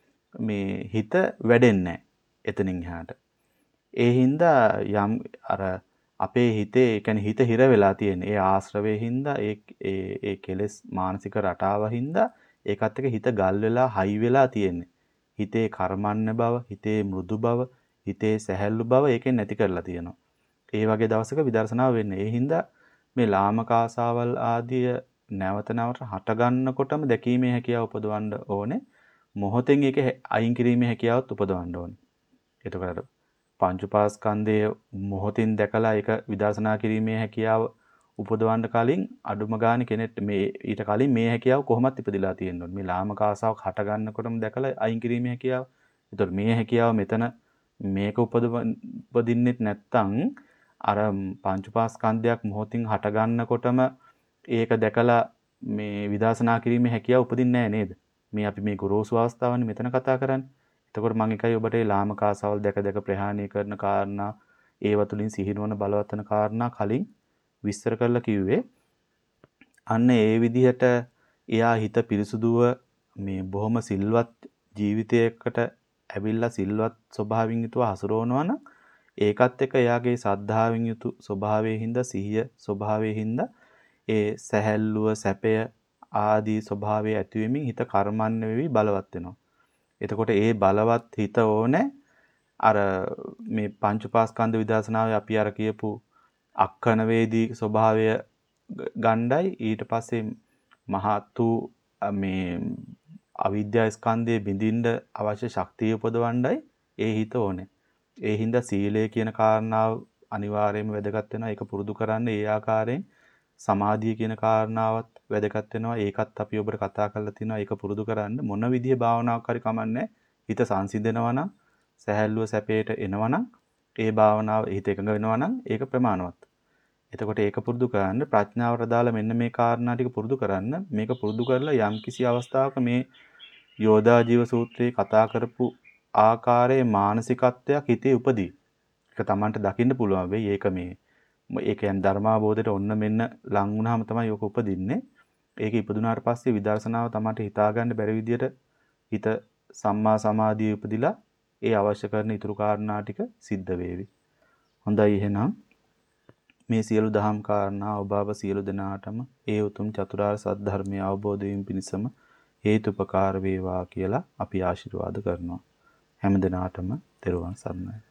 මේ හිත වැඩෙන්නේ නැහැ. එතනින් එහාට. ඒ හින්දා යම් අර අපේ හිතේ ඒ කියන්නේ හිත හිර වෙලා තියෙන ඒ ආශ්‍රවයේ හින්දා ඒ ඒ ඒ කෙලෙස් මානසික රටාව හින්දා ඒකත් එක්ක හිත ගල් වෙලා හයි වෙලා තියෙන්නේ. හිතේ කර්මන්න බව, හිතේ මෘදු බව, හිතේ සැහැල්ලු බව ඒකෙන් නැති කරලා තියෙනවා. ඒ වගේ දවසක විදර්ශනාව වෙන්නේ. ඒ හින්දා මේ ලාමක ආසාවල් ආදිය නැවත නැවත හට ගන්නකොටම දැකීමේ හැකියාව උපදවන්න ඕනේ. මොහොතෙන් ඒක අයින් කිරීමේ හැකියාවත් උපදවන්න ඕනේ. එතකොට පංච උපාස්කන්ධයේ මොහොතින් දැකලා ඒක විදර්ශනා කිරීමේ හැකියාව උපදවන්න කලින් අඩුම ගානේ කෙනෙක් මේ ඊට කලින් මේ හැකියාව කොහොමද ඉපදිලා තියෙන්න ඕනේ. මේ ලාමක ආසාවක් හට ගන්නකොටම දැකලා අයින් කිරීමේ හැකියාව. එතකොට මේ හැකියාව මෙතන මේක උපදින්නෙත් නැත්තම් අර පංච උපාස්කන්ධයක් මොහොතින් හට ගන්නකොටම ඒක දැකලා මේ විදර්ශනා කිරීමේ හැකියාව උපදින්නේ නැහැ නේද? මේ අපි මේ ගොරෝසු අවස්ථාවනේ මෙතන කතා කරන්නේ. එතකොට මම එකයි ඔබට මේ ලාමක ආසාවල් දැක දැක ප්‍රහාණය කරන කාරණා ඒව තුලින් සිහිනුවන බලවත් වෙන කාරණා කලින් විස්තර කරලා කිව්වේ. අන්න ඒ විදිහට එයා හිත පිරිසුදුව මේ බොහොම සිල්වත් ජීවිතයකට ඇවිල්ලා සිල්වත් ස්වභාවයෙන් යුතුව හසුරවනවා නම් ඒකත් එක්ක එයාගේ සද්ධාවෙන් යුතු ස්වභාවයේ හින්දා සිහිය ස්වභාවයේ හින්දා ඒ සැහැල්ලුව සැපය ආදී ස්වභාවයේ ඇති වෙමින් හිත කර්මන්න වෙවි බලවත් වෙනවා. එතකොට ඒ බලවත් හිත ඕනේ අර මේ පංච උපාස්කන්ධ විදර්ශනාවේ අපි අර කියපු අක්කන වේදී ස්වභාවය ගණ්ඩයි ඊට පස්සේ මහත් වූ මේ අවිද්‍යා ස්කන්ධයේ බිඳින්න අවශ්‍ය ශක්තිය උපදවන්නයි ඒ හිත ඕනේ. ඒ හින්දා සීලය කියන කාරණාව අනිවාර්යයෙන්ම වැදගත් වෙනවා. ඒක පුරුදු කරන්න ඒ ආකාරයෙන් සමාධිය කියන කාරණාවත් වැදගත් වෙනවා. ඒකත් අපි ඔබට කතා කරලා තිනවා. ඒක පුරුදු කරන්න මොන විදිහේ භාවනාවක් හරි කමන්නේ. හිත සංසිඳනවා නම් සැහැල්ලුව සැපේට එනවා නම් ඒ භාවනාව හිත එකඟ වෙනවා නම් ඒක ප්‍රමාණවත්. එතකොට ඒක පුරුදු කරන්න ප්‍රඥාවට දාලා මෙන්න මේ කාරණා ටික පුරුදු කරන්න. මේක පුරුදු කරලා යම්කිසි අවස්ථාවක මේ යෝධා ජීව සූත්‍රයේ කතා කරපු ආකාරයේ මානසිකත්වයක් හිතේ උපදී. ඒක Tamanට දකින්න පුළුවන් වෙයි. ඒක මේ ඒ කියන්නේ ධර්මාබෝධයට ඔන්න මෙන්න ලං වුණාම තමයි ඔක උපදින්නේ. ඒක ඉපදුනාට පස්සේ විදර්ශනාව Tamanට හිතා ගන්න බැරි විදියට හිත සම්මා සමාධිය උපදිලා ඒ අවශ්‍ය කරන ඊතුරු කාරණා ටික සිද්ධ වේවි. හොඳයි එහෙනම් මේ සියලු දහම් කාරණා ඔබ අප සියලු දෙනාටම ඒ උතුම් චතුරාර්ය සත්‍ය ධර්මය අවබෝධ වීම පිණිසම හේතුපකාර වේවා කියලා අපි ආශිර්වාද කරනවා. හැම දිනාටම තෙරුවන් සරණයි.